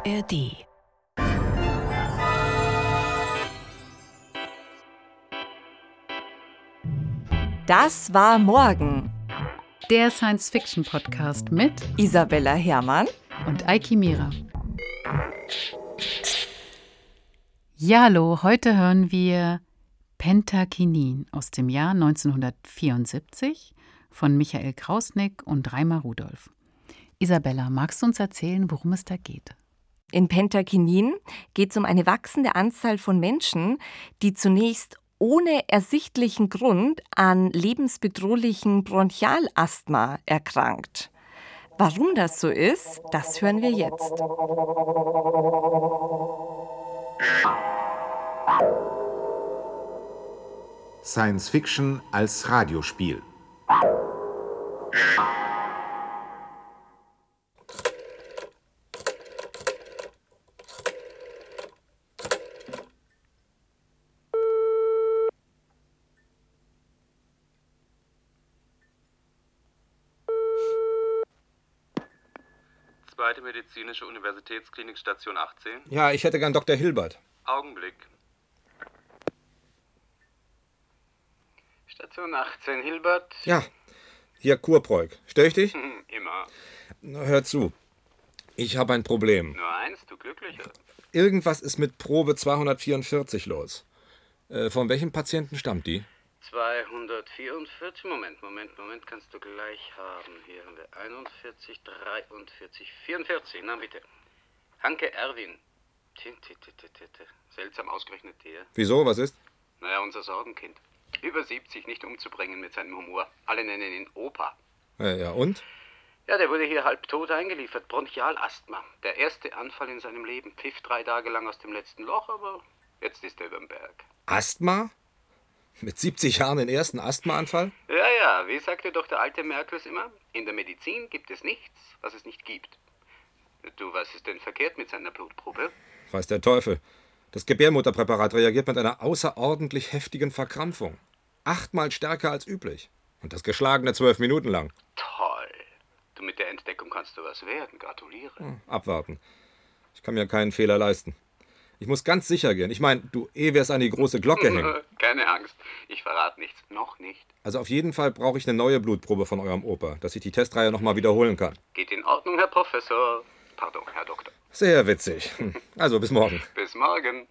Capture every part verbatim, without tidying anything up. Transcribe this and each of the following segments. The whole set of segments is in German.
R D. Das war morgen. Der Science-Fiction-Podcast mit Isabella Herrmann und Eiki Mira. Ja, hallo, heute hören wir Pentakinin aus dem Jahr neunzehnhundertvierundsiebzig von Michael Krausnick und Reimar Rudolph. Isabella, magst du uns erzählen, worum es da geht? In Pentakinin geht es um eine wachsende Anzahl von Menschen, die zunächst ohne ersichtlichen Grund an lebensbedrohlichem Bronchialasthma erkrankt. Warum das so ist, das hören wir jetzt. Science Fiction als Radiospiel. Zweite Medizinische Universitätsklinik, Station achtzehn. Ja, ich hätte gern Doktor Hilbert. Augenblick. Station achtzehn, Hilbert. Ja, hier Kurpreuk. Störe ich dich? Hm, immer. Na, hör zu. Ich habe ein Problem. Nur eins, du Glücklicher. Irgendwas ist mit Probe zweihundertvierundvierzig los. Äh, von welchem Patienten stammt die? zweihundertvierundvierzig, Moment, Moment, Moment, kannst du gleich haben. Hier haben wir einundvierzig, dreiundvierzig, vierundvierzig, na bitte. Hanke Erwin. Tintitititite. Seltsam ausgerechnet der. Wieso, was ist? Naja, unser Sorgenkind. Über siebzig, nicht umzubringen mit seinem Humor. Alle nennen ihn Opa. Ja, ja, und? Ja, der wurde hier halbtot eingeliefert. Bronchialasthma. Der erste Anfall in seinem Leben. Pfiff drei Tage lang aus dem letzten Loch, aber jetzt ist er überm Berg. Asthma? Mit siebzig Jahren den ersten Asthmaanfall? Ja, ja, wie sagte doch der alte Merkus immer? In der Medizin gibt es nichts, was es nicht gibt. Du, was ist denn verkehrt mit seiner Blutprobe? Weiß der Teufel. Das Gebärmutterpräparat reagiert mit einer außerordentlich heftigen Verkrampfung. Achtmal stärker als üblich. Und das geschlagene zwölf Minuten lang. Toll. Du, mit der Entdeckung kannst du was werden. Gratuliere. Hm, abwarten. Ich kann mir keinen Fehler leisten. Ich muss ganz sicher gehen. Ich meine, du, eh wir's an die große Glocke hängen. Keine Angst. Ich verrate nichts. Noch nicht. Also auf jeden Fall brauche ich eine neue Blutprobe von eurem Opa, dass ich die Testreihe nochmal wiederholen kann. Geht in Ordnung, Herr Professor. Pardon, Herr Doktor. Sehr witzig. Also, bis morgen. Bis morgen.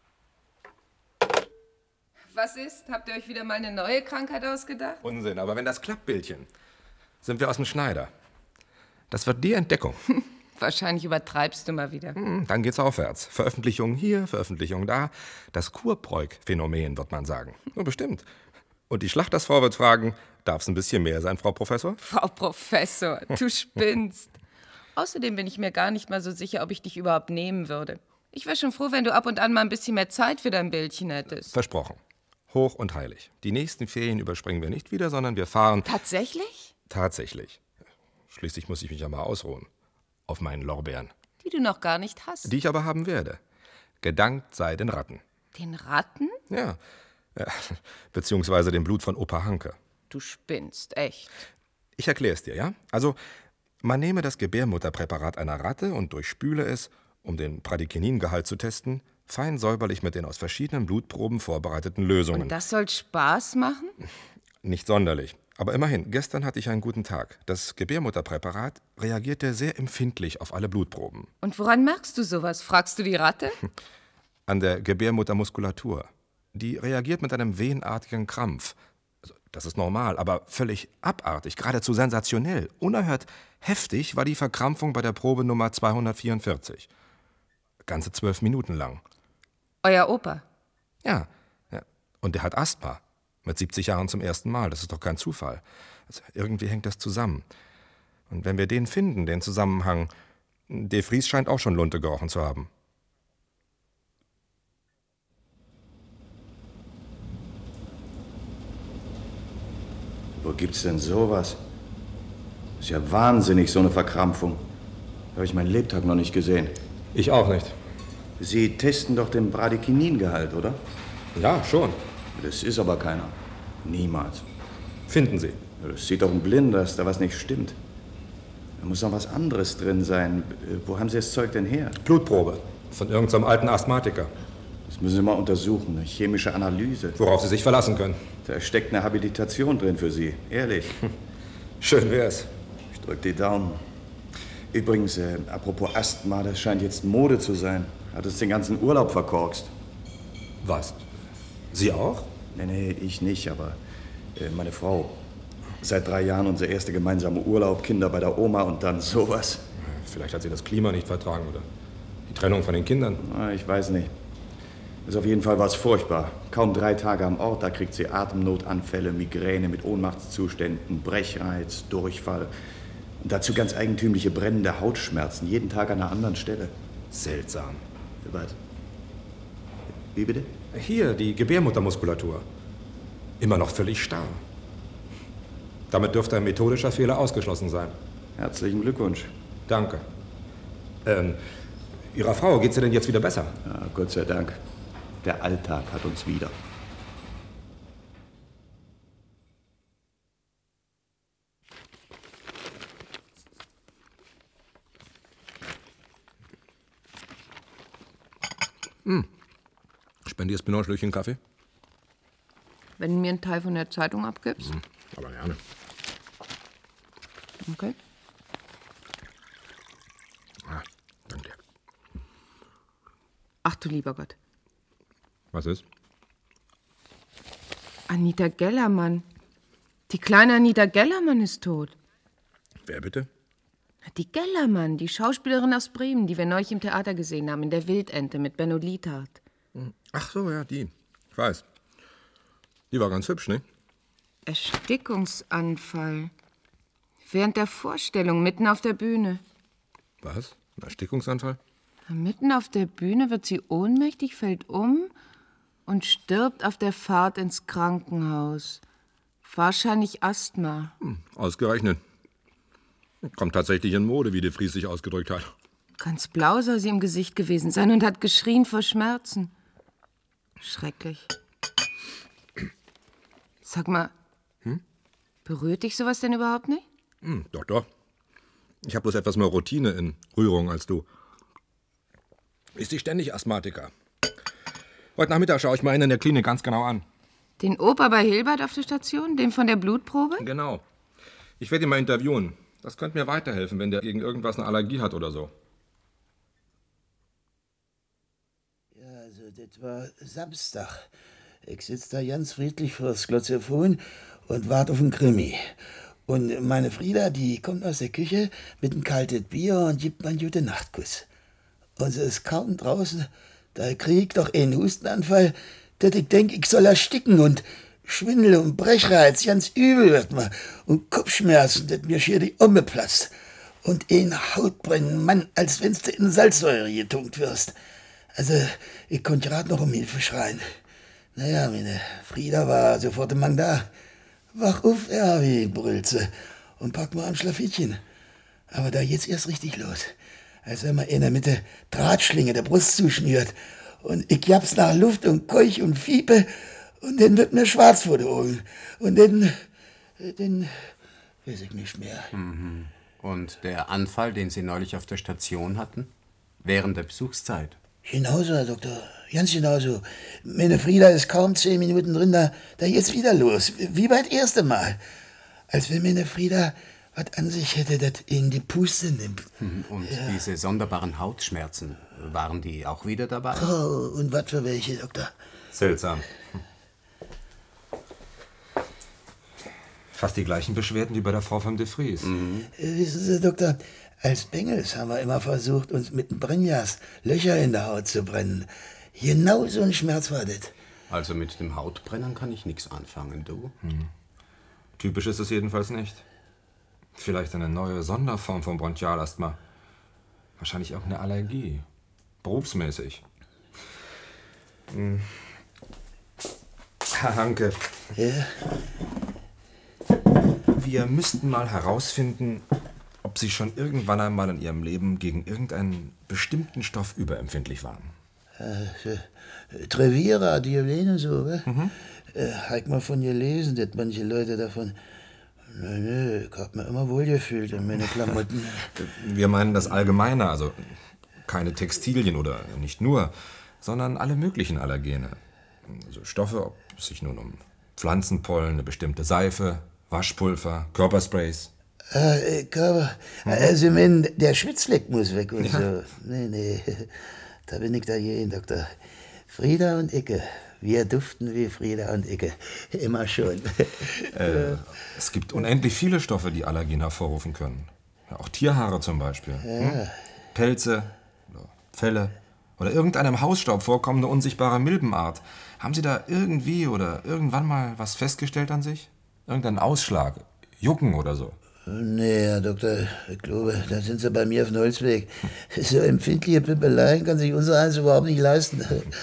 Was ist? Habt ihr euch wieder mal eine neue Krankheit ausgedacht? Unsinn, aber wenn das klappt, Bildchen, sind wir aus dem Schneider. Das wird die Entdeckung. Wahrscheinlich übertreibst du mal wieder. Dann geht's aufwärts. Veröffentlichungen hier, Veröffentlichungen da. Das Kurpreuk-Phänomen, wird man sagen. So bestimmt. Und die Schlachtersfrau wird fragen, darf es ein bisschen mehr sein, Frau Professor? Frau Professor, du spinnst. Außerdem bin ich mir gar nicht mal so sicher, ob ich dich überhaupt nehmen würde. Ich wäre schon froh, wenn du ab und an mal ein bisschen mehr Zeit für dein Bildchen hättest. Versprochen. Hoch und heilig. Die nächsten Ferien überspringen wir nicht wieder, sondern wir fahren... Tatsächlich? Tatsächlich. Schließlich muss ich mich ja mal ausruhen. Auf meinen Lorbeeren. Die du noch gar nicht hast. Die ich aber haben werde. Gedankt sei den Ratten. Den Ratten? Ja. ja. Beziehungsweise dem Blut von Opa Hanke. Du spinnst, echt. Ich erkläre es dir, ja? Also, man nehme das Gebärmutterpräparat einer Ratte und durchspüle es, um den Bradykinin-Gehalt zu testen, fein säuberlich mit den aus verschiedenen Blutproben vorbereiteten Lösungen. Und das soll Spaß machen? Nicht sonderlich. Aber immerhin, gestern hatte ich einen guten Tag. Das Gebärmutterpräparat reagierte sehr empfindlich auf alle Blutproben. Und woran merkst du sowas? Fragst du die Ratte? An der Gebärmuttermuskulatur. Die reagiert mit einem wehenartigen Krampf. Also, das ist normal, aber völlig abartig, geradezu sensationell. Unerhört heftig war die Verkrampfung bei der Probe Nummer zweihundertvierundvierzig. Ganze zwölf Minuten lang. Euer Opa? Ja, ja. Und der hat Asthma. Mit siebzig Jahren zum ersten Mal. Das ist doch kein Zufall. Also irgendwie hängt das zusammen. Und wenn wir den finden, den Zusammenhang, De Vries scheint auch schon Lunte gerochen zu haben. Wo gibt's denn sowas? Ist ja wahnsinnig, so eine Verkrampfung. Habe ich meinen Lebtag noch nicht gesehen. Ich auch nicht. Sie testen doch den Bradykinin-Gehalt, oder? Ja, schon. Das ist aber keiner. Niemals. Finden Sie. Das sieht doch ein Blind, dass da was nicht stimmt. Da muss noch was anderes drin sein. Wo haben Sie das Zeug denn her? Blutprobe. Von irgendeinem alten Asthmatiker. Das müssen Sie mal untersuchen. Eine chemische Analyse. Worauf Sie sich verlassen können. Da steckt eine Habilitation drin für Sie. Ehrlich. Schön wär's. Ich drück die Daumen. Übrigens, äh, apropos Asthma, das scheint jetzt Mode zu sein. Hat es den ganzen Urlaub verkorkst. Was? Sie auch? Nee, nee, ich nicht, aber äh, meine Frau. Seit drei Jahren unser erster gemeinsamer Urlaub, Kinder bei der Oma und dann sowas. Vielleicht hat sie das Klima nicht vertragen oder die Trennung von den Kindern. Na, ich weiß nicht. Also auf jeden Fall war es furchtbar. Kaum drei Tage am Ort, da kriegt sie Atemnotanfälle, Migräne mit Ohnmachtszuständen, Brechreiz, Durchfall. Und dazu ganz eigentümliche brennende Hautschmerzen, jeden Tag an einer anderen Stelle. Seltsam. Was? Wie bitte? Hier, die Gebärmuttermuskulatur. Immer noch völlig starr. Damit dürfte ein methodischer Fehler ausgeschlossen sein. Herzlichen Glückwunsch. Danke. Ähm, Ihrer Frau geht's ihr denn jetzt wieder besser? Ja, Gott sei Dank. Der Alltag hat uns wieder. Hm. Spendierst mir noch ein Schlückchen Kaffee? Wenn du mir einen Teil von der Zeitung abgibst? Hm, aber gerne. Okay. Ah, danke. Ach du lieber Gott. Was ist? Anita Gellermann. Die kleine Anita Gellermann ist tot. Wer bitte? Die Gellermann, die Schauspielerin aus Bremen, die wir neulich im Theater gesehen haben, in der Wildente mit Benno Liethardt. Ach so, ja, die. Ich weiß. Die war ganz hübsch, ne? Erstickungsanfall. Während der Vorstellung, mitten auf der Bühne. Was? Ein Erstickungsanfall? Mitten auf der Bühne wird sie ohnmächtig, fällt um und stirbt auf der Fahrt ins Krankenhaus. Wahrscheinlich Asthma. Hm, ausgerechnet. Kommt tatsächlich in Mode, wie de Vries sich ausgedrückt hat. Ganz blau soll sie im Gesicht gewesen sein und hat geschrien vor Schmerzen. Schrecklich. Sag mal, hm? Berührt dich sowas denn überhaupt nicht? Hm, doch, doch. Ich habe bloß etwas mehr Routine in Rührung als du. Ist sie ständig Asthmatiker? Heute Nachmittag schaue ich mal einen in der Klinik ganz genau an. Den Opa bei Hilbert auf der Station? Den von der Blutprobe? Genau. Ich werde ihn mal interviewen. Das könnte mir weiterhelfen, wenn der gegen irgendwas eine Allergie hat oder so. Ja, also, das war Samstag. Ich sitze da ganz friedlich vor das Glotzophon und warte auf den Krimi. Und meine Frieda, die kommt aus der Küche mit einem kalten Bier und gibt mir einen guten Nachtkuss. Und sie ist kaum draußen, da krieg ich doch einen Hustenanfall, dass ich denk, ich soll ersticken und Schwindel und Brechreiz, ganz übel wird mir. Und Kopfschmerzen, dass mir schier die Omme platzt. Und ein Hautbrennen, Mann, als wenn's du in Salzsäure getunkt wirst. Also, ich konnte gerade noch um Hilfe schreien. Naja, meine Frieda war sofort im Mang da. Wach auf, Erwi, brüllt sie. Und pack mal am Schlafittchen. Aber da geht's erst richtig los. Als wenn mir einer mit der Drahtschlinge der Brust zuschnürt. Und ich jap's nach Luft und keuch und fiepe. Und dann wird mir schwarz vor den Augen. Und dann, dann weiß ich nicht mehr. Mhm. Und der Anfall, den Sie neulich auf der Station hatten? Während der Besuchszeit? Genauso, Herr Doktor. Ganz genauso. Meine Frieda ist kaum zehn Minuten drin, da, da geht's wieder los. Wie beim ersten Mal. Als wenn meine Frieda was an sich hätte, das in die Puste nimmt. Und ja. Diese sonderbaren Hautschmerzen, waren die auch wieder dabei? Oh, und was für welche, Doktor? Seltsam. Fast die gleichen Beschwerden wie bei der Frau von de Vries. Mhm. Wissen Sie, Doktor, als Bengels haben wir immer versucht, uns mit dem Brennglas Löcher in der Haut zu brennen. Genau so ein Schmerz war das. Also mit dem Hautbrennen kann ich nichts anfangen, du? Hm. Typisch ist es jedenfalls nicht. Vielleicht eine neue Sonderform von Bronchialasthma. Wahrscheinlich irgendeine Allergie. Berufsmäßig. Hm. Herr Hanke. Ja? Wir müssten mal herausfinden, ob Sie schon irgendwann einmal in Ihrem Leben gegen irgendeinen bestimmten Stoff überempfindlich waren. Äh, Trevira, Diolene, so, wa? Mhm. Äh, hab ich mal von gelesen, dass manche Leute davon Nö, nö, ich hab mich immer wohlgefühlt in meine Klamotten. Wir meinen das Allgemeine, also keine Textilien oder nicht nur, sondern alle möglichen Allergene. Also Stoffe, ob es sich nun um Pflanzenpollen, eine bestimmte Seife, Waschpulver, Körpersprays. Äh, Körper, mhm. Also, mein, der Schwitzfleck muss weg und ja. So. Nee, nee, da bin ich dagegen, Doktor. Frieda und Icke, wir duften wie Frieda und Icke. Immer schon. Äh, es gibt unendlich viele Stoffe, die Allergien hervorrufen können. Ja, auch Tierhaare zum Beispiel. Ja. Hm? Pelze, Felle oder irgendeinem Hausstaub vorkommende unsichtbare Milbenart. Haben Sie da irgendwie oder irgendwann mal was festgestellt an sich? Irgendeinen Ausschlag, Jucken oder so? Nee, Herr Doktor, ich glaube, da sind Sie bei mir auf dem Holzweg. So empfindliche Pippeleien kann sich unser eins überhaupt nicht leisten.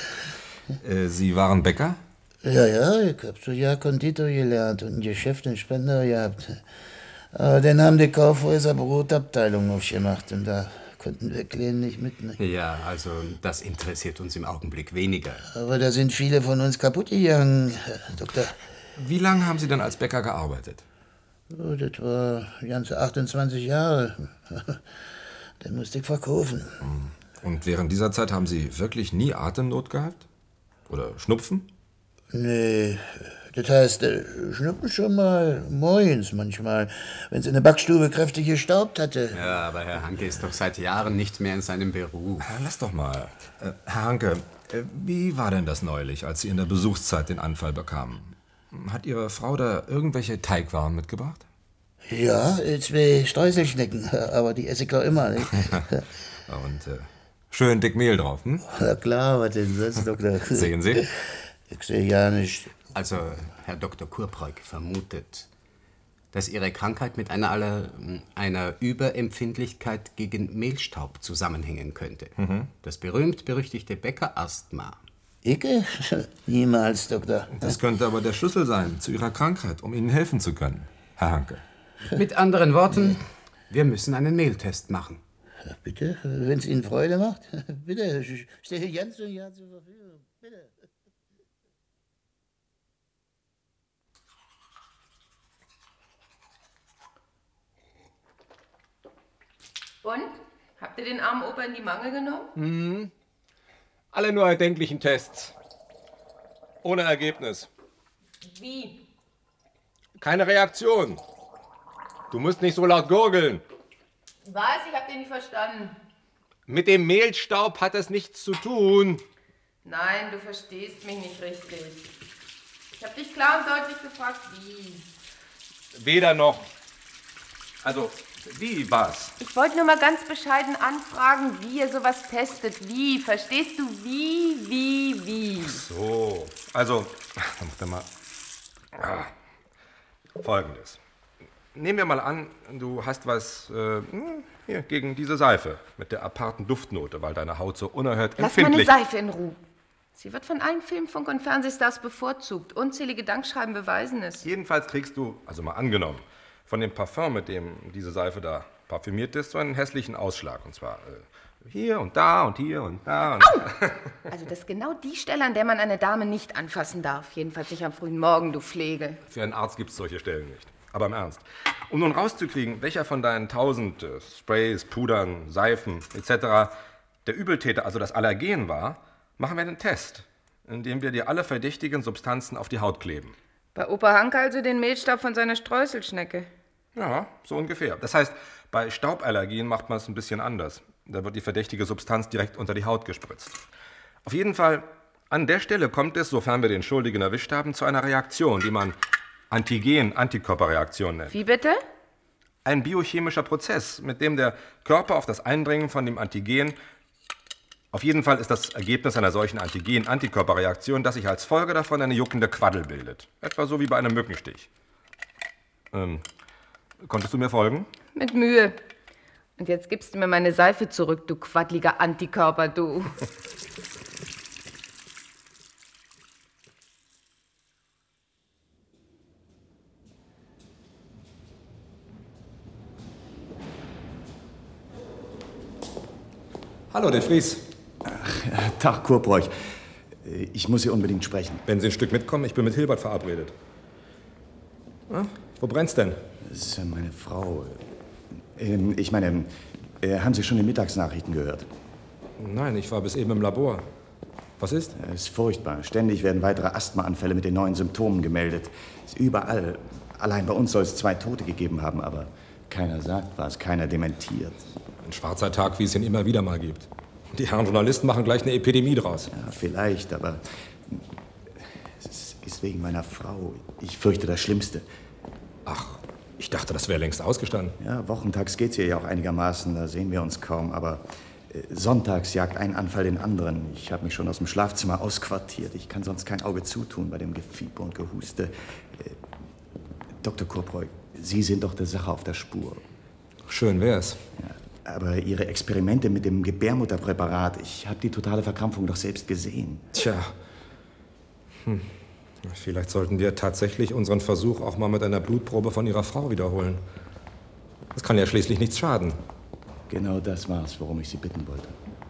Äh, Sie waren Bäcker? Ja, ja, ich hab so ja Konditor gelernt und ein Geschäft in Spandau gehabt. Aber dann haben die Kaufhäuser Brotabteilung aufgemacht und da konnten wir Kleinen nicht mitnehmen. Ja, also das interessiert uns im Augenblick weniger. Aber da sind viele von uns kaputt gegangen, Herr Doktor. Wie lange haben Sie denn als Bäcker gearbeitet? Oh, das war ganze achtundzwanzig Jahre. Dann musste ich verkaufen. Und während dieser Zeit haben Sie wirklich nie Atemnot gehabt? Oder Schnupfen? Nee, das heißt, äh, Schnupfen schon mal morgens manchmal, wenn es in der Backstube kräftig gestaubt hatte. Ja, aber Herr Hanke ist doch seit Jahren nicht mehr in seinem Beruf. Ja, lass doch mal. Äh, Herr Hanke, äh, wie war denn das neulich, als Sie in der Besuchszeit den Anfall bekamen? Hat Ihre Frau da irgendwelche Teigwaren mitgebracht? Ja, zwei Streuselschnecken, aber die esse ich auch immer, nicht? Und äh, schön dick Mehl drauf, hm? Na klar, was denn sonst, Doktor? Sehen Sie? Ich sehe ja nicht. Also, Herr Doktor Kurpreuk vermutet, dass Ihre Krankheit mit einer, aller, einer Überempfindlichkeit gegen Mehlstaub zusammenhängen könnte. Mhm. Das berühmt-berüchtigte Bäckerasthma. Icke? Niemals, Doktor. Das könnte aber der Schlüssel sein zu Ihrer Krankheit, um Ihnen helfen zu können, Herr Hanke. Mit anderen Worten, wir müssen einen Mehltest machen. Ja, bitte, wenn es Ihnen Freude macht. Bitte, ich stehe ganz und Jahr zur Verfügung. Bitte. Und? Habt ihr den armen Opa in die Mangel genommen? Mhm. Alle nur erdenklichen Tests. Ohne Ergebnis. Wie? Keine Reaktion. Du musst nicht so laut gurgeln. Was? Ich hab den nicht verstanden. Mit dem Mehlstaub hat es nichts zu tun. Nein, du verstehst mich nicht richtig. Ich hab dich klar und deutlich gefragt, wie. Weder noch. Also, wie was? Ich wollte nur mal ganz bescheiden anfragen, wie ihr sowas testet. Wie? Verstehst du? Wie, wie, wie? So, also, dann mal. Ah, Folgendes. Nehmen wir mal an, du hast was äh, hier, gegen diese Seife mit der aparten Duftnote, weil deine Haut so unerhört Lass empfindlich... Lass meine Seife in Ruhe. Sie wird von allen Film-, Funk- und Fernsehstars bevorzugt. Unzählige Dankschreiben beweisen es. Jedenfalls kriegst du, also mal angenommen, von dem Parfum, mit dem diese Seife da parfümiert ist, so einen hässlichen Ausschlag. Und zwar äh, hier und da und hier und da. Und Au! Also das ist genau die Stelle, an der man eine Dame nicht anfassen darf. Jedenfalls nicht am frühen Morgen, du Pflege. Für einen Arzt gibt es solche Stellen nicht. Aber im Ernst. Um nun rauszukriegen, welcher von deinen tausend äh, Sprays, Pudern, Seifen et cetera der Übeltäter, also das Allergen war, machen wir einen Test, in dem wir dir alle verdächtigen Substanzen auf die Haut kleben. Bei Opa Hanke also den Mehlstaub von seiner Streuselschnecke. Ja, so ungefähr. Das heißt, bei Stauballergien macht man es ein bisschen anders. Da wird die verdächtige Substanz direkt unter die Haut gespritzt. Auf jeden Fall, an der Stelle kommt es, sofern wir den Schuldigen erwischt haben, zu einer Reaktion, die man Antigen-Antikörperreaktion nennt. Wie bitte? Ein biochemischer Prozess, mit dem der Körper auf das Eindringen von dem Antigen... Auf jeden Fall ist das Ergebnis einer solchen Antigen-Antikörperreaktion, dass sich als Folge davon eine juckende Quaddel bildet. Etwa so wie bei einem Mückenstich. Ähm, konntest du mir folgen? Mit Mühe. Und jetzt gibst du mir meine Seife zurück, du quaddliger Antikörper, du. Hallo, de Vries. Ach, Tag, Kurpreuk. Ich muss hier unbedingt sprechen. Wenn Sie ein Stück mitkommen, ich bin mit Hilbert verabredet. Na, wo brennt's denn? Das ist ja meine Frau. Ähm, ich meine, äh, haben Sie schon die Mittagsnachrichten gehört? Nein, ich war bis eben im Labor. Was ist? Es ist furchtbar. Ständig werden weitere Asthmaanfälle mit den neuen Symptomen gemeldet. Es ist überall. Allein bei uns soll es zwei Tote gegeben haben, aber keiner sagt was, keiner dementiert. Ein schwarzer Tag, wie es ihn immer wieder mal gibt. Die Herren Journalisten machen gleich eine Epidemie draus. Ja, vielleicht, aber es ist wegen meiner Frau. Ich fürchte das Schlimmste. Ach, ich dachte, das wäre längst ausgestanden. Ja, wochentags geht's ihr ja auch einigermaßen, da sehen wir uns kaum, aber äh, sonntags jagt ein Anfall den anderen. Ich habe mich schon aus dem Schlafzimmer ausquartiert. Ich kann sonst kein Auge zutun bei dem Gefieber und Gehuste. Äh, Doktor Kurproy, Sie sind doch der Sache auf der Spur. Schön wär's. Ja, aber Ihre Experimente mit dem Gebärmutterpräparat, ich habe die totale Verkrampfung doch selbst gesehen. Tja. Hm. Vielleicht sollten wir tatsächlich unseren Versuch auch mal mit einer Blutprobe von Ihrer Frau wiederholen. Das kann ja schließlich nichts schaden. Genau das war's, worum ich Sie bitten wollte.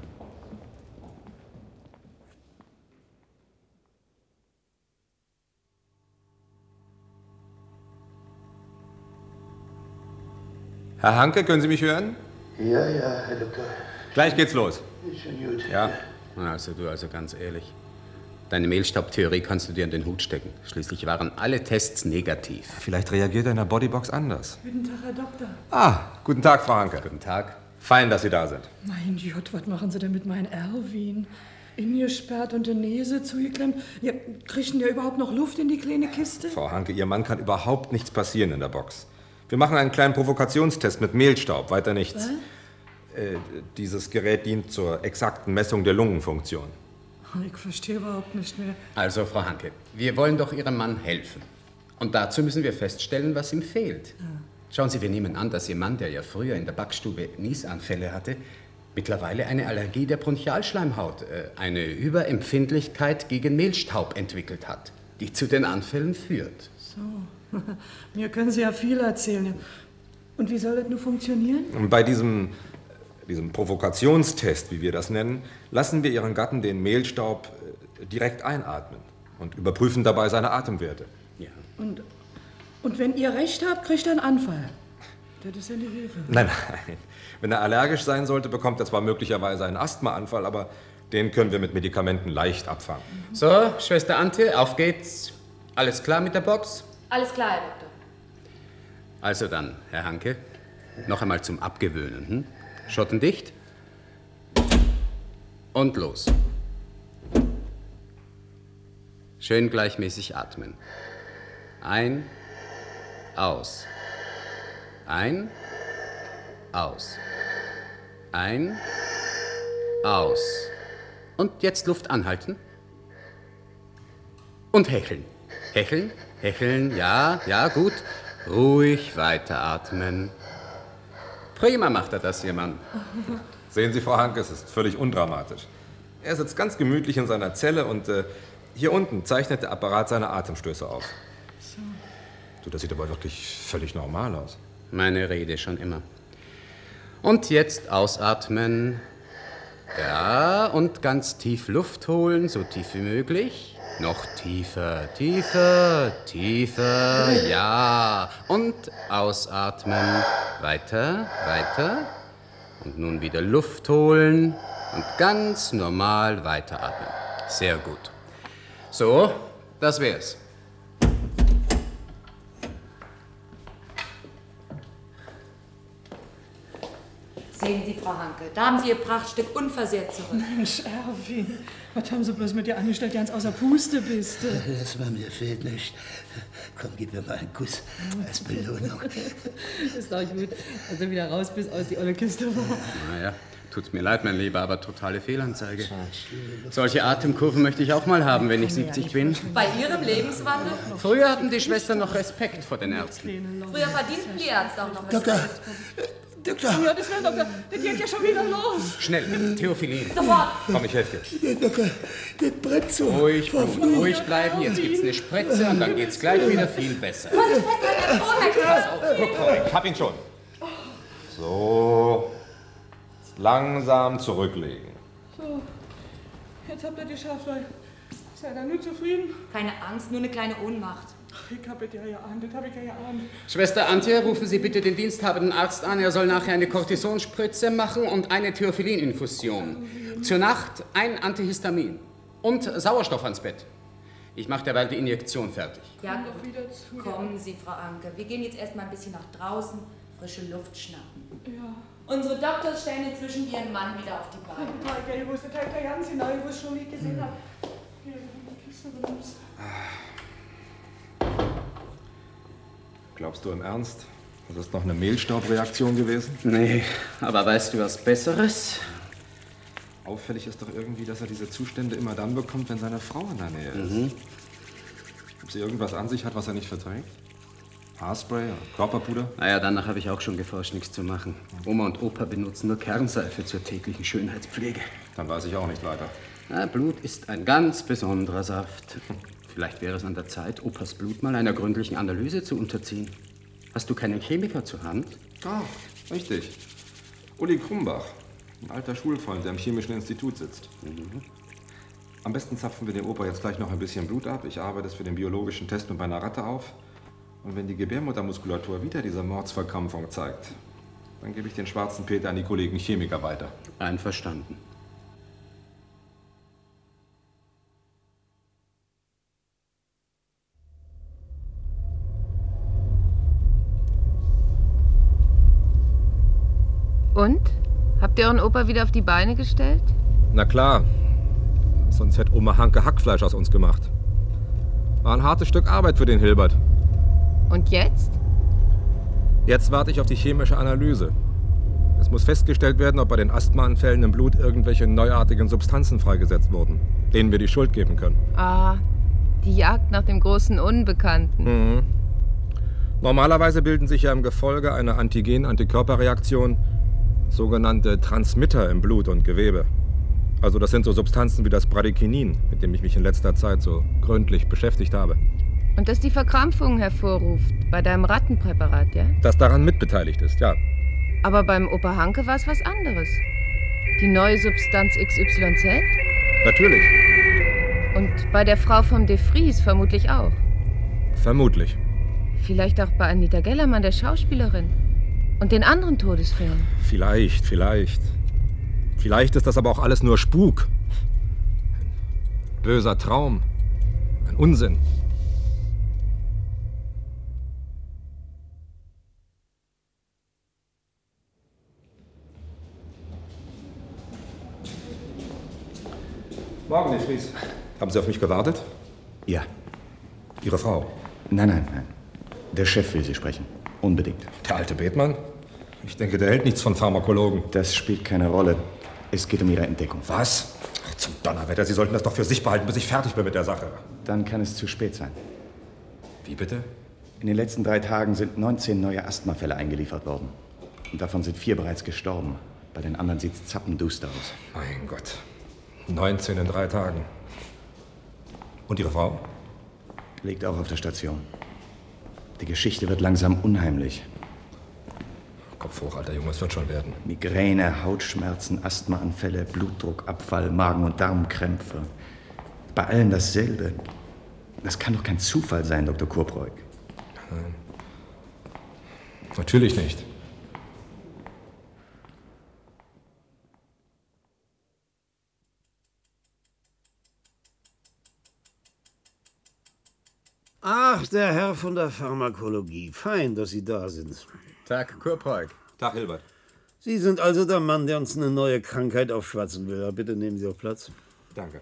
Herr Hanke, können Sie mich hören? Ja, ja, Herr Doktor. Gleich geht's los. Ist schon gut. Ja. Also du, also ganz ehrlich. Deine Mehlstaubtheorie kannst du dir in den Hut stecken. Schließlich waren alle Tests negativ. Vielleicht reagiert er in der Bodybox anders. Guten Tag, Herr Doktor. Ah, guten Tag, Frau Hanke. Guten Tag. Fein, dass Sie da sind. Mein Gott, was machen Sie denn mit meinem Erwin? Ingesperrt und die Nase zugeklemmt. Ja, kriegen der überhaupt noch Luft in die kleine Kiste? Frau Hanke, Ihr Mann kann überhaupt nichts passieren in der Box. Wir machen einen kleinen Provokationstest mit Mehlstaub, weiter nichts. Äh, dieses Gerät dient zur exakten Messung der Lungenfunktion. Ich verstehe überhaupt nicht mehr. Also, Frau Hanke, wir wollen doch Ihrem Mann helfen. Und dazu müssen wir feststellen, was ihm fehlt. Ja. Schauen Sie, wir nehmen an, dass Ihr Mann, der ja früher in der Backstube Niesanfälle hatte, mittlerweile eine Allergie der Bronchialschleimhaut, äh, eine Überempfindlichkeit gegen Mehlstaub entwickelt hat, die zu den Anfällen führt. So, mir können Sie ja viel erzählen. Und wie soll das nun funktionieren? Und bei diesem, diesem Provokationstest, wie wir das nennen, lassen wir Ihren Gatten den Mehlstaub direkt einatmen und überprüfen dabei seine Atemwerte. Ja. Und, und wenn ihr recht habt, kriegt er einen Anfall. Das ist ja eine Hilfe. Nein, nein. Wenn er allergisch sein sollte, bekommt er zwar möglicherweise einen Asthmaanfall, aber den können wir mit Medikamenten leicht abfangen. So, Schwester Antje, auf geht's. Alles klar mit der Box? Alles klar, Herr Doktor. Also dann, Herr Hanke, noch einmal zum Abgewöhnen. Hm? Schotten dicht. Und los. Schön gleichmäßig atmen. Ein, aus. Ein, aus. Ein, aus. Und jetzt Luft anhalten. Und hecheln. Hecheln, hecheln, ja, ja, gut. Ruhig weiteratmen. Prima macht er das, Ihr Mann. Sehen Sie, Frau Hanke, es ist völlig undramatisch. Er sitzt ganz gemütlich in seiner Zelle und äh, hier unten zeichnet der Apparat seine Atemstöße auf. So. Du, das sieht aber wirklich völlig normal aus. Meine Rede schon immer. Und jetzt ausatmen. Ja, und ganz tief Luft holen, so tief wie möglich. Noch tiefer, tiefer, tiefer, ja. Und ausatmen. Weiter, weiter. Und nun wieder Luft holen und ganz normal weiteratmen. Sehr gut. So, das wär's. Sehen Sie, Frau Hanke, da haben Sie Ihr Prachtstück unversehrt zurück. Mensch, Erwin, was haben Sie bloß mit dir angestellt, ganz außer Puste bist? Das war mir fehlt nicht. Komm, gib mir mal einen Kuss als Belohnung. Ist doch gut, dass du wieder raus bist aus die olle Kiste war. Naja, tut mir leid, mein Lieber, aber totale Fehlanzeige. Solche Atemkurven möchte ich auch mal haben, wenn ich siebzig bin. Bei Ihrem Lebenswandel? Früher hatten die Schwestern noch Respekt vor den Ärzten. Früher verdienten die Ärzte auch noch Doktor, Respekt. Doktor. Ja, das wäre Doktor, das geht ja schon wieder los. Schnell, Theophilin. Sofort. Komm, ich helfe dir. Doktor, das brennt so. Ruhig, ruhig bleiben, jetzt gibt's eine Spritze und dann geht's gleich wieder viel besser. Vorsicht, festhalten, Pass auf. Guck mal, ich hab ihn schon. So. Langsam zurücklegen. So, jetzt habt ihr die geschafft, Leute. Seid ihr nur zufrieden? Keine Angst, nur eine kleine Ohnmacht. Ich habe ja geahnt, das habe ich ja geahnt. Schwester Antje, rufen Sie bitte den diensthabenden Arzt an. Er soll nachher eine Kortisonspritze machen und eine Theophyllininfusion. Zur Nacht ein Antihistamin und Sauerstoff ans Bett. Ich mache derweil die Injektion fertig. Ja, kommen Sie, Frau Anke. Wir gehen jetzt erstmal ein bisschen nach draußen, frische Luft schnappen. Ja. Unsere Doktors stellen inzwischen ihren Mann wieder auf die Beine. Ja, ich wusste das ja ganz genau, ich wusste schon, wie ich gesehen habe. Glaubst du im Ernst? Das ist noch eine Mehlstaubreaktion gewesen? Nee, aber weißt du was Besseres? Auffällig ist doch irgendwie, dass er diese Zustände immer dann bekommt, wenn seine Frau in der Nähe ist. Mhm. Ob sie irgendwas an sich hat, was er nicht verträgt? Haarspray, Körperpuder? Naja, danach habe ich auch schon geforscht, nichts zu machen. Oma und Opa benutzen nur Kernseife zur täglichen Schönheitspflege. Dann weiß ich auch nicht weiter. Na, Blut ist ein ganz besonderer Saft. Vielleicht wäre es an der Zeit, Opas Blut mal einer gründlichen Analyse zu unterziehen. Hast du keinen Chemiker zur Hand? Ah, richtig. Uli Krumbach, ein alter Schulfreund, der im Chemischen Institut sitzt. Mhm. Am besten zapfen wir dem Opa jetzt gleich noch ein bisschen Blut ab. Ich arbeite es für den biologischen Test mit meiner Ratte auf. Und wenn die Gebärmuttermuskulatur wieder diese Mordsverkrampfung zeigt, dann gebe ich den schwarzen Peter an die Kollegen Chemiker weiter. Einverstanden. Und? Habt ihr euren Opa wieder auf die Beine gestellt? Na klar. Sonst hätte Oma Hanke Hackfleisch aus uns gemacht. War ein hartes Stück Arbeit für den Hilbert. Und jetzt? Jetzt warte ich auf die chemische Analyse. Es muss festgestellt werden, ob bei den Asthmaanfällen im Blut irgendwelche neuartigen Substanzen freigesetzt wurden, denen wir die Schuld geben können. Ah, die Jagd nach dem großen Unbekannten. Mhm. Normalerweise bilden sich ja im Gefolge einer Antigen-Antikörperreaktion sogenannte Transmitter im Blut und Gewebe. Also das sind so Substanzen wie das Bradykinin, mit dem ich mich in letzter Zeit so gründlich beschäftigt habe. Und das die Verkrampfungen hervorruft, bei deinem Rattenpräparat, ja? Das daran mitbeteiligt ist, ja. Aber beim Opa Hanke war es was anderes. Die neue Substanz X Y Z? Natürlich. Und bei der Frau vom de Vries vermutlich auch. Vermutlich. Vielleicht auch bei Anita Gellermann, der Schauspielerin. Und den anderen Todesfällen. Vielleicht, vielleicht. Vielleicht ist das aber auch alles nur Spuk. Ein böser Traum. Ein Unsinn. Morgen, de Vries. Haben Sie auf mich gewartet? Ja. Ihre Frau? Nein, nein, nein. Der Chef will Sie sprechen. Unbedingt. Der alte Bethmann? Ich denke, der hält nichts von Pharmakologen. Das spielt keine Rolle. Es geht um Ihre Entdeckung. Was? Ach, zum Donnerwetter, Sie sollten das doch für sich behalten, bis ich fertig bin mit der Sache. Dann kann es zu spät sein. Wie bitte? In den letzten drei Tagen sind neunzehn neue Asthmafälle eingeliefert worden. Und davon sind vier bereits gestorben. Bei den anderen sieht es zappenduster aus. Mein Gott. neunzehn in drei Tagen. Und Ihre Frau? Liegt auch auf der Station. Die Geschichte wird langsam unheimlich. Kopf hoch, alter Junge, es wird schon werden. Migräne, Hautschmerzen, Asthmaanfälle, Blutdruckabfall, Magen- und Darmkrämpfe. Bei allen dasselbe. Das kann doch kein Zufall sein, Doktor Kurpreug. Nein. Natürlich nicht. Ach, der Herr von der Pharmakologie. Fein, dass Sie da sind. Tag, Kurpreug. Tag, Hilbert. Sie sind also der Mann, der uns eine neue Krankheit aufschwatzen will. Bitte nehmen Sie auch Platz. Danke.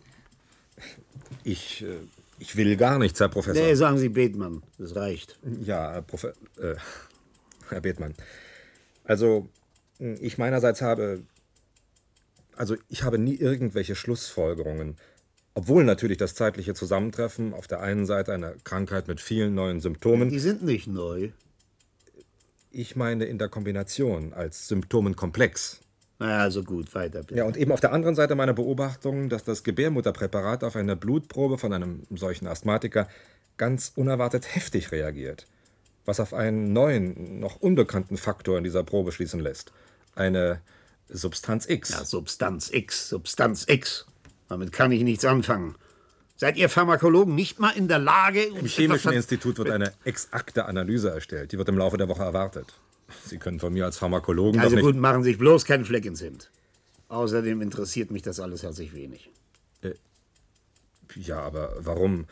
Ich, äh, ich will gar nichts, Herr Professor. Nee, sagen Sie Bethmann. Das reicht. Ja, Herr Profe äh, Herr Bethmann. Also, ich meinerseits habe... Also, ich habe nie irgendwelche Schlussfolgerungen. Obwohl natürlich das zeitliche Zusammentreffen auf der einen Seite einer Krankheit mit vielen neuen Symptomen... Die sind nicht neu. Ich meine in der Kombination als Symptomenkomplex. Na also gut, weiter bitte. Ja, und eben auf der anderen Seite meine Beobachtung, dass das Gebärmutterpräparat auf eine Blutprobe von einem solchen Asthmatiker ganz unerwartet heftig reagiert. Was auf einen neuen, noch unbekannten Faktor in dieser Probe schließen lässt. Eine Substanz X. Ja, Substanz X, Substanz X. Damit kann ich nichts anfangen. Seid ihr Pharmakologen nicht mal in der Lage... Im Chemischen Institut wird eine exakte Analyse erstellt. Die wird im Laufe der Woche erwartet. Sie können von mir als Pharmakologen Also doch nicht... gut, machen Sie sich bloß keinen Fleck ins Hemd. Außerdem interessiert mich das alles herzlich wenig. Äh, ja, aber warum?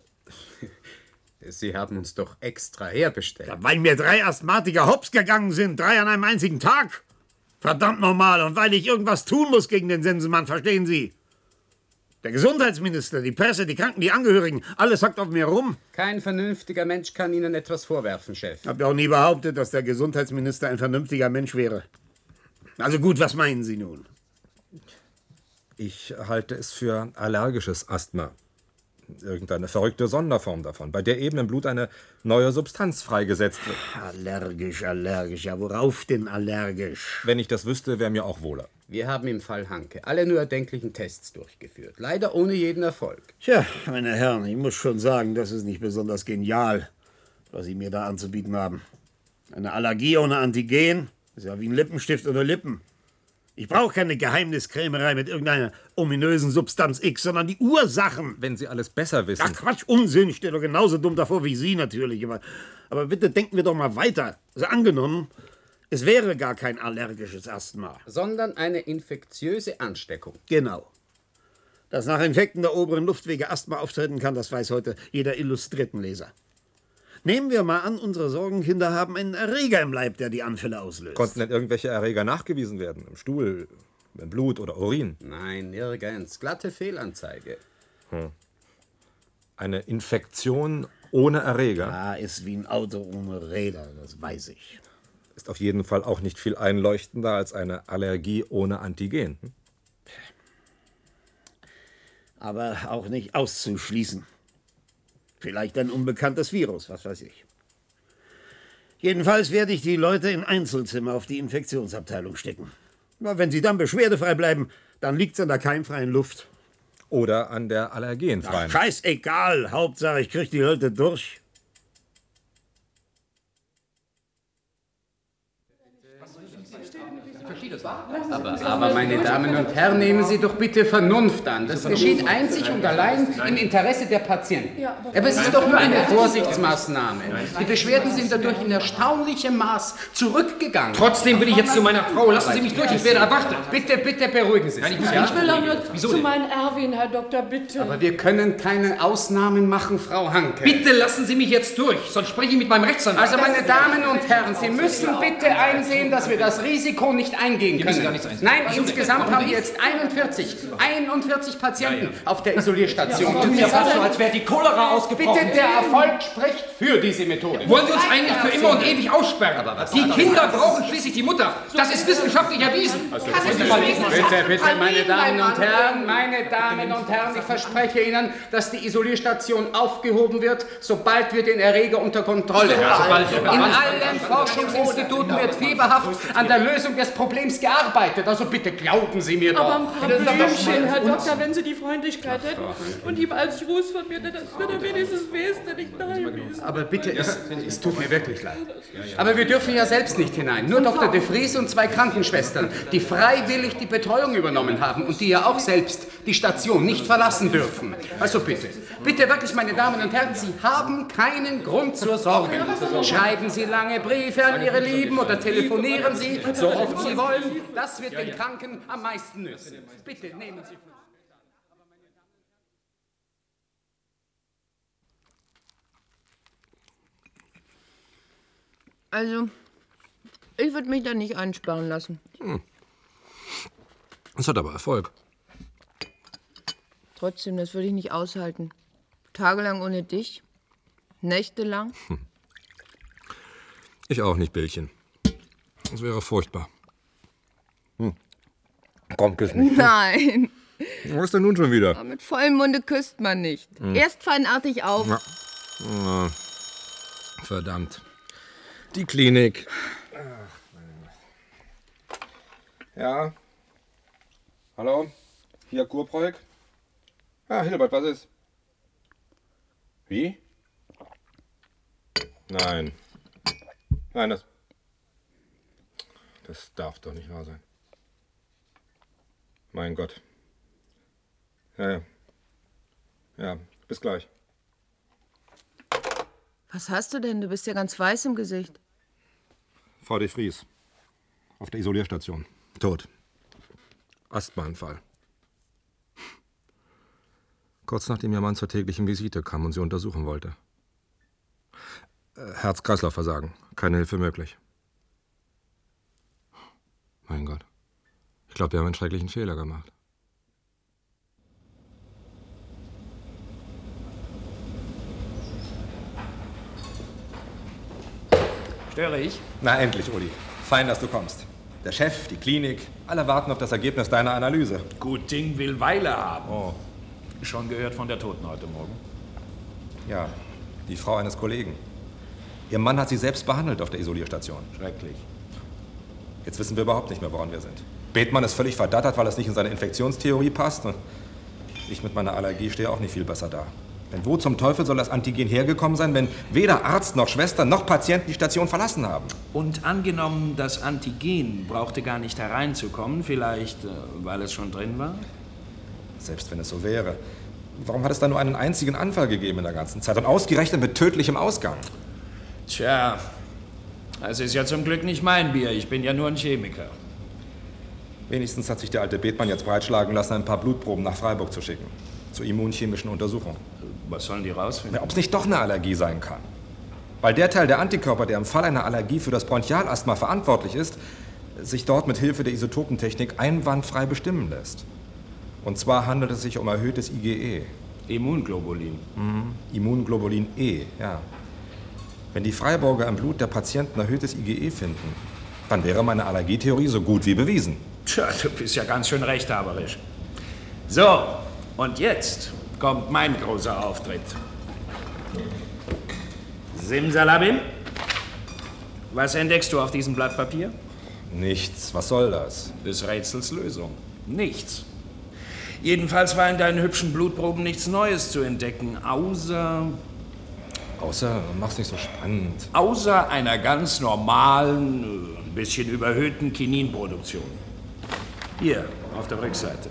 Sie haben uns doch extra herbestellt. Ja, weil mir drei Asthmatiker hops gegangen sind, drei an einem einzigen Tag. Verdammt nochmal, und weil ich irgendwas tun muss gegen den Sensenmann, verstehen Sie? Der Gesundheitsminister, die Presse, die Kranken, die Angehörigen, alles hackt auf mir rum. Kein vernünftiger Mensch kann Ihnen etwas vorwerfen, Chef. Ich habe ja auch nie behauptet, dass der Gesundheitsminister ein vernünftiger Mensch wäre. Also gut, was meinen Sie nun? Ich halte es für allergisches Asthma. Irgendeine verrückte Sonderform davon, bei der eben im Blut eine neue Substanz freigesetzt wird. Allergisch, allergisch. Ja, worauf denn allergisch? Wenn ich das wüsste, wäre mir auch wohler. Wir haben im Fall Hanke alle nur erdenklichen Tests durchgeführt. Leider ohne jeden Erfolg. Tja, meine Herren, ich muss schon sagen, das ist nicht besonders genial, was Sie mir da anzubieten haben. Eine Allergie ohne Antigen ist ja wie ein Lippenstift ohne Lippen. Ich brauche keine Geheimniskrämerei mit irgendeiner ominösen Substanz X, sondern die Ursachen. Wenn Sie alles besser wissen. Ach Quatsch, Unsinn. Ich stehe doch genauso dumm davor wie Sie natürlich. Aber, aber bitte denken wir doch mal weiter. Also angenommen, es wäre gar kein allergisches Asthma. Sondern eine infektiöse Ansteckung. Genau. Dass nach Infekten der oberen Luftwege Asthma auftreten kann, das weiß heute jeder Illustriertenleser. Nehmen wir mal an, unsere Sorgenkinder haben einen Erreger im Leib, der die Anfälle auslöst. Konnten denn irgendwelche Erreger nachgewiesen werden? Im Stuhl, im Blut oder Urin? Nein, nirgends. Glatte Fehlanzeige. Hm. Eine Infektion ohne Erreger? Ja, ist wie ein Auto ohne Räder, das weiß ich. Ist auf jeden Fall auch nicht viel einleuchtender als eine Allergie ohne Antigen. Hm? Aber auch nicht auszuschließen. Vielleicht ein unbekanntes Virus, was weiß ich. Jedenfalls werde ich die Leute in Einzelzimmer auf die Infektionsabteilung stecken. Aber wenn sie dann beschwerdefrei bleiben, dann liegt's an der keimfreien Luft. Oder an der allergenfreien. Ach, scheißegal. Hauptsache, ich krieg die Leute durch. Aber, aber, meine Damen und Herren, nehmen Sie doch bitte Vernunft an. Das geschieht einzig und allein im Interesse der Patienten. Aber es ist doch nur eine Vorsichtsmaßnahme. Die Beschwerden sind dadurch in erstaunlichem Maß zurückgegangen. Trotzdem will ich jetzt zu meiner Frau. Lassen Sie mich durch, ich werde erwartet. Bitte, bitte beruhigen Sie sich. Ich will auch nur zu meinem Erwin, Herr Doktor, bitte. Aber wir können keine Ausnahmen machen, Frau Hanke. Bitte lassen Sie mich jetzt durch, sonst spreche ich mit meinem Rechtsanwalt. Also, meine Damen und Herren, Sie müssen bitte einsehen, dass wir das Risiko nicht eingehen können. Nein, insgesamt haben wir jetzt einundvierzig, einundvierzig Patienten auf der Isolierstation. Das ist ja fast so, als wäre die Cholera ausgebrochen. Bitte, der Erfolg spricht für diese Methode. Wollen Sie uns eigentlich für immer und ewig aussperren? Die Kinder brauchen schließlich die Mutter. Das ist wissenschaftlich erwiesen. Also, bitte, bitte, meine Damen und Herren, meine Damen und Herren, ich verspreche Ihnen, dass die Isolierstation aufgehoben wird, sobald wir den Erreger unter Kontrolle haben. In allen Forschungsinstituten wird fieberhaft an der Lösung des Problems gearbeitet. Also bitte glauben Sie mir doch. Aber ein paar Blümchen, Herr Doktor, wenn Sie die Freundlichkeit hätten und ihm als Gruß von mir, das würde wenigstens wesentlich nachwiesen. Aber bitte, es, es tut mir wirklich leid. Aber wir dürfen ja selbst nicht hinein. Nur Doktor de Vries und zwei Krankenschwestern, die freiwillig die Betreuung übernommen haben und die ja auch selbst die Station nicht verlassen dürfen. Also bitte, bitte wirklich, meine Damen und Herren, Sie haben keinen Grund zur Sorge. Schreiben Sie lange Briefe an Ihre Lieben oder telefonieren Sie, so oft Sie wollen. Das wird den Kranken am meisten nützen. Bitte nehmen Sie... Also, ich würde mich da nicht einsperren lassen. Hm. Das hat aber Erfolg. Trotzdem, das würde ich nicht aushalten. Tagelang ohne dich? Nächtelang? Hm. Ich auch nicht, Billchen. Das wäre furchtbar. Hm. Komm, küss mich. Nein. Was ist denn nun schon wieder? Aber mit vollem Munde küsst man nicht. Hm. Erst feinartig auf. Na. Na. Verdammt. Die Klinik. Ja. Hallo? Hier Kurpreuk? Ja, Hilbert, was ist? Wie? Nein. Nein, das... Das darf doch nicht wahr sein. Mein Gott. Ja, ja. Ja, bis gleich. Was hast du denn? Du bist ja ganz weiß im Gesicht. Frau de Vries. Auf der Isolierstation. Tot. Asthmaanfall. Kurz nachdem ihr Mann zur täglichen Visite kam und sie untersuchen wollte. Herz-Kreislauf-Versagen. Keine Hilfe möglich. Mein Gott. Ich glaube, wir haben einen schrecklichen Fehler gemacht. Störe ich? Na, endlich, Uli. Fein, dass du kommst. Der Chef, die Klinik, alle warten auf das Ergebnis deiner Analyse. Gut Ding will Weile haben. Oh. Schon gehört von der Toten heute Morgen? Ja, die Frau eines Kollegen. Ihr Mann hat sie selbst behandelt auf der Isolierstation. Schrecklich. Jetzt wissen wir überhaupt nicht mehr, woran wir sind. Bethmann ist völlig verdattert, weil es nicht in seine Infektionstheorie passt. Und ich mit meiner Allergie stehe auch nicht viel besser da. Denn wo zum Teufel soll das Antigen hergekommen sein, wenn weder Arzt noch Schwester noch Patienten die Station verlassen haben? Und angenommen, das Antigen brauchte gar nicht hereinzukommen, vielleicht, äh, weil es schon drin war? Selbst wenn es so wäre. Warum hat es da nur einen einzigen Anfall gegeben in der ganzen Zeit? Und ausgerechnet mit tödlichem Ausgang? Tja, es ist ja zum Glück nicht mein Bier. Ich bin ja nur ein Chemiker. Wenigstens hat sich der alte Bethmann jetzt breitschlagen lassen, ein paar Blutproben nach Freiburg zu schicken. Zur immunchemischen Untersuchung. Was sollen die rausfinden? Ob es nicht doch eine Allergie sein kann. Weil der Teil der Antikörper, der im Fall einer Allergie für das Bronchialasthma verantwortlich ist, sich dort mit Hilfe der Isotopentechnik einwandfrei bestimmen lässt. Und zwar handelt es sich um erhöhtes I G E. Immunglobulin. Mhm. Immunglobulin E, ja. Wenn die Freiburger im Blut der Patienten erhöhtes I G E finden, dann wäre meine Allergietheorie so gut wie bewiesen. Tja, du bist ja ganz schön rechthaberisch. So, und jetzt kommt mein großer Auftritt. Simsalabim, was entdeckst du auf diesem Blatt Papier? Nichts. Was soll das? Des Rätsels Lösung. Nichts. Jedenfalls war in deinen hübschen Blutproben nichts Neues zu entdecken, außer... Außer, mach's nicht so spannend. Außer einer ganz normalen, ein bisschen überhöhten Kininproduktion. Hier, auf der Rückseite.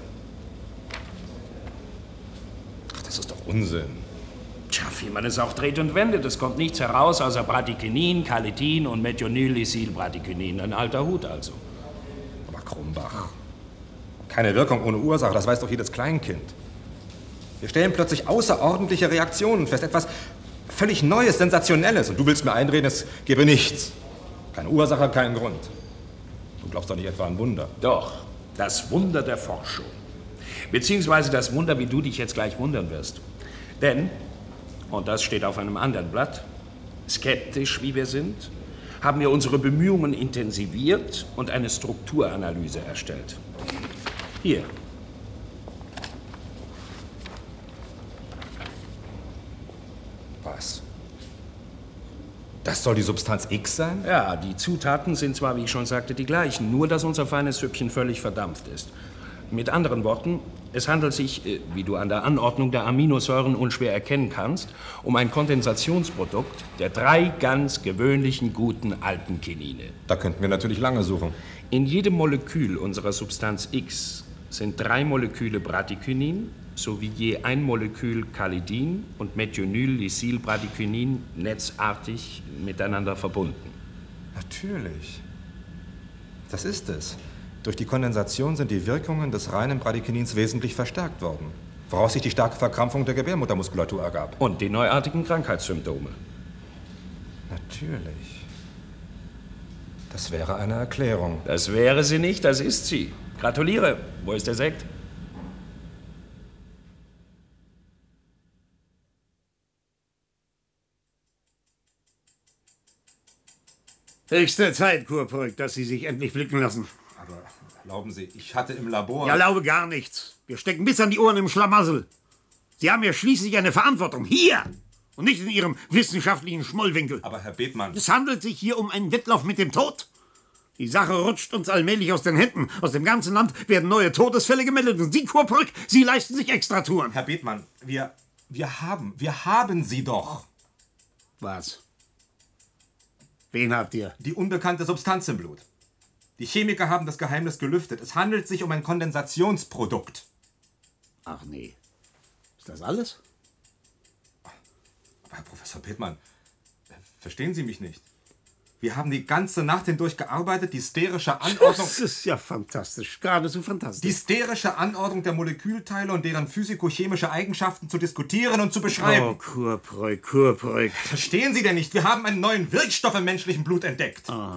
Ach, das ist doch Unsinn. Tja, wie man es auch dreht und wendet, es kommt nichts heraus außer Bradykinin, Kalitin und Methionyllysilbradykinin. Ein alter Hut also. Aber Krumbach. Keine Wirkung ohne Ursache, das weiß doch jedes Kleinkind. Wir stellen plötzlich außerordentliche Reaktionen fest, etwas völlig Neues, Sensationelles. Und du willst mir einreden, es gäbe nichts. Keine Ursache, keinen Grund. Du glaubst doch nicht etwa an Wunder. Doch, das Wunder der Forschung. Beziehungsweise das Wunder, wie du dich jetzt gleich wundern wirst. Denn, und das steht auf einem anderen Blatt, skeptisch wie wir sind, haben wir unsere Bemühungen intensiviert und eine Strukturanalyse erstellt. Hier. Was? Das soll die Substanz X sein? Ja, die Zutaten sind zwar, wie ich schon sagte, die gleichen, nur dass unser feines Süppchen völlig verdampft ist. Mit anderen Worten, es handelt sich, wie du an der Anordnung der Aminosäuren unschwer erkennen kannst, um ein Kondensationsprodukt der drei ganz gewöhnlichen guten alten Kinine. Da könnten wir natürlich lange suchen. In jedem Molekül unserer Substanz X sind drei Moleküle Bradykinin sowie je ein Molekül Kallidin und Methionyllysilbradykinin netzartig miteinander verbunden. Natürlich. Das ist es. Durch die Kondensation sind die Wirkungen des reinen Bradykinins wesentlich verstärkt worden, woraus sich die starke Verkrampfung der Gebärmuttermuskulatur ergab. Und die neuartigen Krankheitssymptome. Natürlich. Das wäre eine Erklärung. Das wäre sie nicht, das ist sie. Gratuliere. Wo ist der Sekt? Höchste Zeit, Kurpurk, dass Sie sich endlich blicken lassen. Aber erlauben Sie, ich hatte im Labor... Ich erlaube gar nichts. Wir stecken bis an die Ohren im Schlamassel. Sie haben ja schließlich eine Verantwortung. Hier! Und nicht in Ihrem wissenschaftlichen Schmollwinkel. Aber Herr Bethmann... Es handelt sich hier um einen Wettlauf mit dem Tod. Die Sache rutscht uns allmählich aus den Händen. Aus dem ganzen Land werden neue Todesfälle gemeldet. Und Sie, Kurpurk, Sie leisten sich Extratouren. Herr Bethmann, wir... wir haben... wir haben Sie doch. Was? Wen habt ihr? Die unbekannte Substanz im Blut. Die Chemiker haben das Geheimnis gelüftet. Es handelt sich um ein Kondensationsprodukt. Ach nee. Ist das alles? Herr Professor Pittmann, verstehen Sie mich nicht? Wir haben die ganze Nacht hindurch gearbeitet, die sterische Anordnung... Das ist ja fantastisch, geradezu fantastisch. Die sterische Anordnung der Molekülteile und deren physikochemische Eigenschaften zu diskutieren und zu beschreiben. Oh, Kurpreuk, Kurpreuk. Verstehen Sie denn nicht? Wir haben einen neuen Wirkstoff im menschlichen Blut entdeckt. Oh.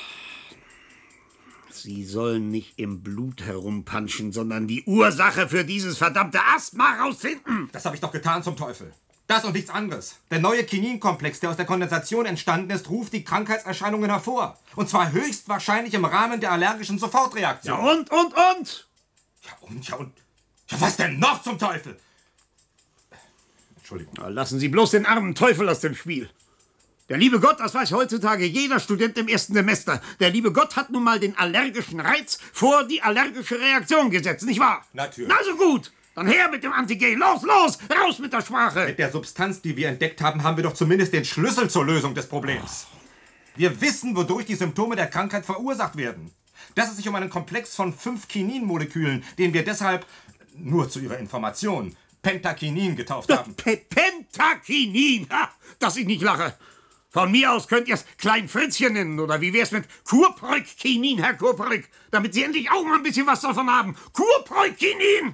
Sie sollen nicht im Blut herumpanschen, sondern die Ursache für dieses verdammte Asthma rausfinden. Das habe ich doch getan, zum Teufel. Das und nichts anderes. Der neue Kininkomplex, der aus der Kondensation entstanden ist, ruft die Krankheitserscheinungen hervor. Und zwar höchstwahrscheinlich im Rahmen der allergischen Sofortreaktion. Ja und, und, und? Ja und, ja und... Ja, was denn noch zum Teufel? Entschuldigung. Na, lassen Sie bloß den armen Teufel aus dem Spiel. Der liebe Gott, das weiß heutzutage jeder Student im ersten Semester. Der liebe Gott hat nun mal den allergischen Reiz vor die allergische Reaktion gesetzt, nicht wahr? Natürlich. Na so gut. Dann her mit dem Antigen. Los, los, raus mit der Sprache. Mit der Substanz, die wir entdeckt haben, haben wir doch zumindest den Schlüssel zur Lösung des Problems. Wir wissen, wodurch die Symptome der Krankheit verursacht werden. Dass es sich um einen Komplex von fünf Kininmolekülen, den wir deshalb, nur zu Ihrer Information, Pentakinin getauft haben. P Pentakinin, ha, dass ich nicht lache. Von mir aus könnt ihr es Klein Fritzchen nennen, oder wie wär's mit Kurpreuk-Kinin, Herr Kurpreuk, damit Sie endlich auch mal ein bisschen was davon haben. Kurpreuk-Kinin!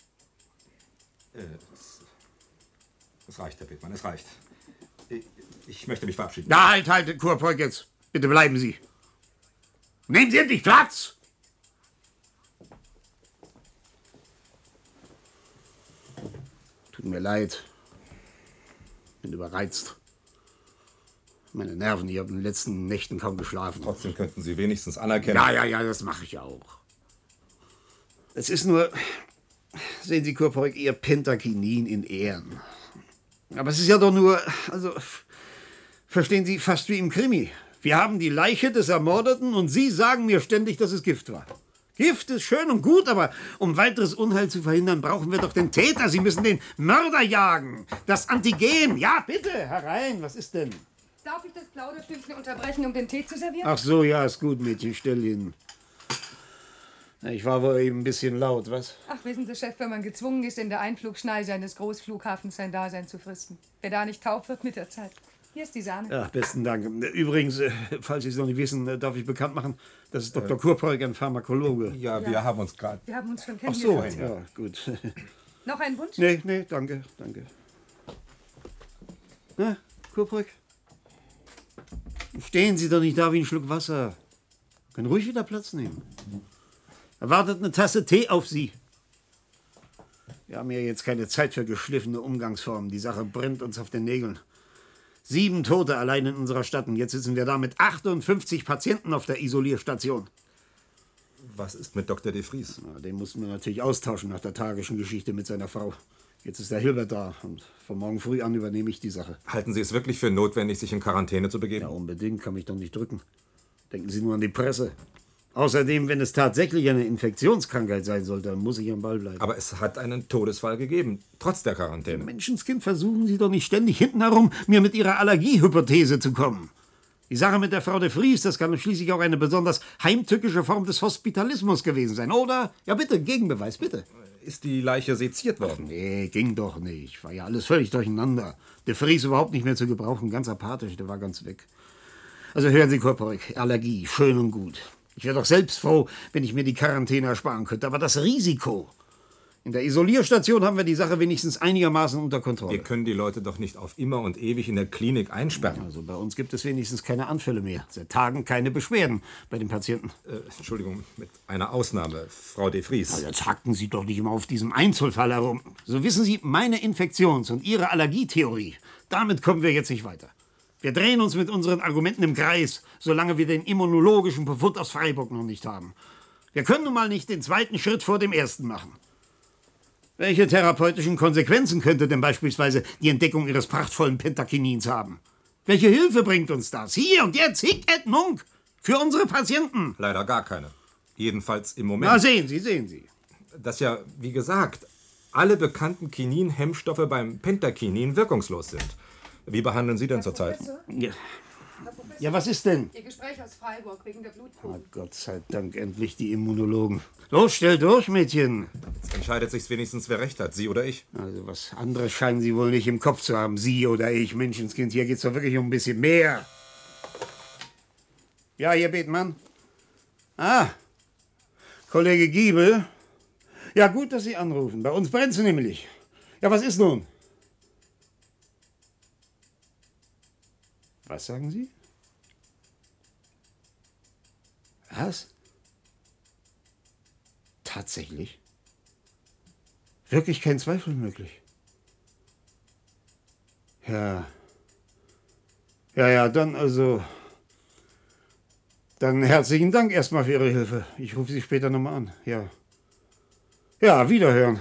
Es reicht, Herr Pittmann, es reicht. Ich, ich möchte mich verabschieden. Na, halt, halt, Kurpreuk jetzt. Bitte bleiben Sie. Nehmen Sie endlich Platz! Tut mir leid. Bin überreizt. Meine Nerven, ich habe in den letzten Nächten kaum geschlafen. Trotzdem könnten Sie wenigstens anerkennen. Ja, ja, ja, das mache ich auch. Es ist nur... Sehen Sie, Kurpreuk, Ihr Pentakinin in Ehren. Aber es ist ja doch nur, also, verstehen Sie, fast wie im Krimi. Wir haben die Leiche des Ermordeten und Sie sagen mir ständig, dass es Gift war. Gift ist schön und gut, aber um weiteres Unheil zu verhindern, brauchen wir doch den Täter. Sie müssen den Mörder jagen. Das Antigen. Ja, bitte, herein. Was ist denn? Darf ich das Plauderstündchen unterbrechen, um den Tee zu servieren? Ach so, ja, ist gut, Mädchen, stell ihn. Ich war wohl eben ein bisschen laut, was? Ach, wissen Sie, Chef, wenn man gezwungen ist, in der Einflugschneise eines Großflughafens sein Dasein zu fristen. Wer da nicht taub wird mit der Zeit. Hier ist die Sahne. Ja, besten Dank. Übrigens, äh, falls Sie es noch nicht wissen, darf ich bekannt machen, das ist Doktor Äh, Kurpreuk, ein Pharmakologe. Ja, wir ja. haben uns gerade... Wir haben uns schon Ach so, kennengelernt. ja, gut. Noch ein Wunsch? Nee, nee, danke, danke. Na, Kurpreuk? Stehen Sie doch nicht da wie ein Schluck Wasser. Können ruhig wieder Platz nehmen. Erwartet eine Tasse Tee auf Sie. Wir haben ja jetzt keine Zeit für geschliffene Umgangsformen. Die Sache brennt uns auf den Nägeln. Sieben Tote allein in unserer Stadt. Und jetzt sitzen wir da mit achtundfünfzig Patienten auf der Isolierstation. Was ist mit Doktor de Vries? Na, den mussten wir natürlich austauschen nach der tragischen Geschichte mit seiner Frau. Jetzt ist der Hilbert da und von morgen früh an übernehme ich die Sache. Halten Sie es wirklich für notwendig, sich in Quarantäne zu begeben? Ja, unbedingt. Kann mich doch nicht drücken. Denken Sie nur an die Presse. Außerdem, wenn es tatsächlich eine Infektionskrankheit sein sollte, dann muss ich am Ball bleiben. Aber es hat einen Todesfall gegeben, trotz der Quarantäne. Menschenskind, versuchen Sie doch nicht ständig hinten herum, mir mit Ihrer Allergiehypothese zu kommen. Die Sache mit der Frau de Vries, das kann schließlich auch eine besonders heimtückische Form des Hospitalismus gewesen sein, oder? Ja bitte, Gegenbeweis, bitte. Ist die Leiche seziert worden? Ach nee, ging doch nicht. War ja alles völlig durcheinander. De Vries überhaupt nicht mehr zu gebrauchen, ganz apathisch, der war ganz weg. Also hören Sie, Kurpreuk, Allergie, schön und gut. Ich wäre doch selbst froh, wenn ich mir die Quarantäne ersparen könnte. Aber das Risiko. In der Isolierstation haben wir die Sache wenigstens einigermaßen unter Kontrolle. Wir können die Leute doch nicht auf immer und ewig in der Klinik einsperren. Also bei uns gibt es wenigstens keine Anfälle mehr. Seit Tagen keine Beschwerden bei den Patienten. Äh, Entschuldigung, mit einer Ausnahme, Frau de Vries. Also jetzt hacken Sie doch nicht immer auf diesem Einzelfall herum. So wissen Sie, meine Infektions- und Ihre Allergietheorie, damit kommen wir jetzt nicht weiter. Wir drehen uns mit unseren Argumenten im Kreis, solange wir den immunologischen Befund aus Freiburg noch nicht haben. Wir können nun mal nicht den zweiten Schritt vor dem ersten machen. Welche therapeutischen Konsequenzen könnte denn beispielsweise die Entdeckung Ihres prachtvollen Pentakinins haben? Welche Hilfe bringt uns das? Hier und jetzt, hic et nunc, für unsere Patienten? Leider gar keine. Jedenfalls im Moment. Na, sehen Sie, sehen Sie. Dass ja, wie gesagt, alle bekannten Kinin-Hemmstoffe beim Pentakinin wirkungslos sind. Wie behandeln Sie denn zurzeit? Ja. Herr Professor? Ja, was ist denn? Ihr Gespräch aus Freiburg wegen der Blutprobe. Ah, Gott sei Dank endlich die Immunologen. Los, stell durch, Mädchen. Jetzt entscheidet sich wenigstens, wer recht hat, Sie oder ich. Also was anderes scheinen Sie wohl nicht im Kopf zu haben. Sie oder ich, Menschenskind. Hier geht's doch wirklich um ein bisschen mehr. Ja, hier, Bethmann. Ah, Kollege Giebel. Ja, gut, dass Sie anrufen. Bei uns brennt's nämlich. Ja, was ist nun? Was sagen Sie? Was? Tatsächlich? Wirklich kein Zweifel möglich? Ja. Ja, ja, dann also... Dann herzlichen Dank erstmal für Ihre Hilfe. Ich rufe Sie später nochmal an. Ja. Ja, wiederhören.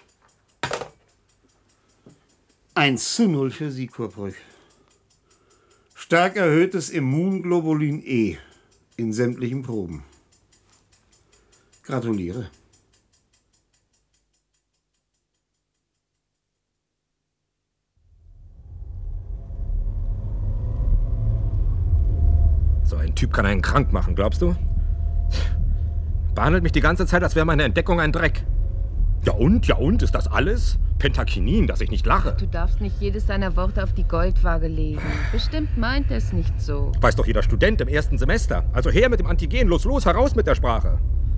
eins zu null für Sie, Kurbrück. Stark erhöhtes Immunglobulin E in sämtlichen Proben. Gratuliere. So ein Typ kann einen krank machen, glaubst du? Behandelt mich die ganze Zeit, als wäre meine Entdeckung ein Dreck. Ja und? Ja und? Ist das alles? Pentakinin, dass ich nicht lache. Du darfst nicht jedes seiner Worte auf die Goldwaage legen. Bestimmt meint er es nicht so. Weiß doch jeder Student im ersten Semester. Also her mit dem Antigen, los, los, heraus mit der Sprache.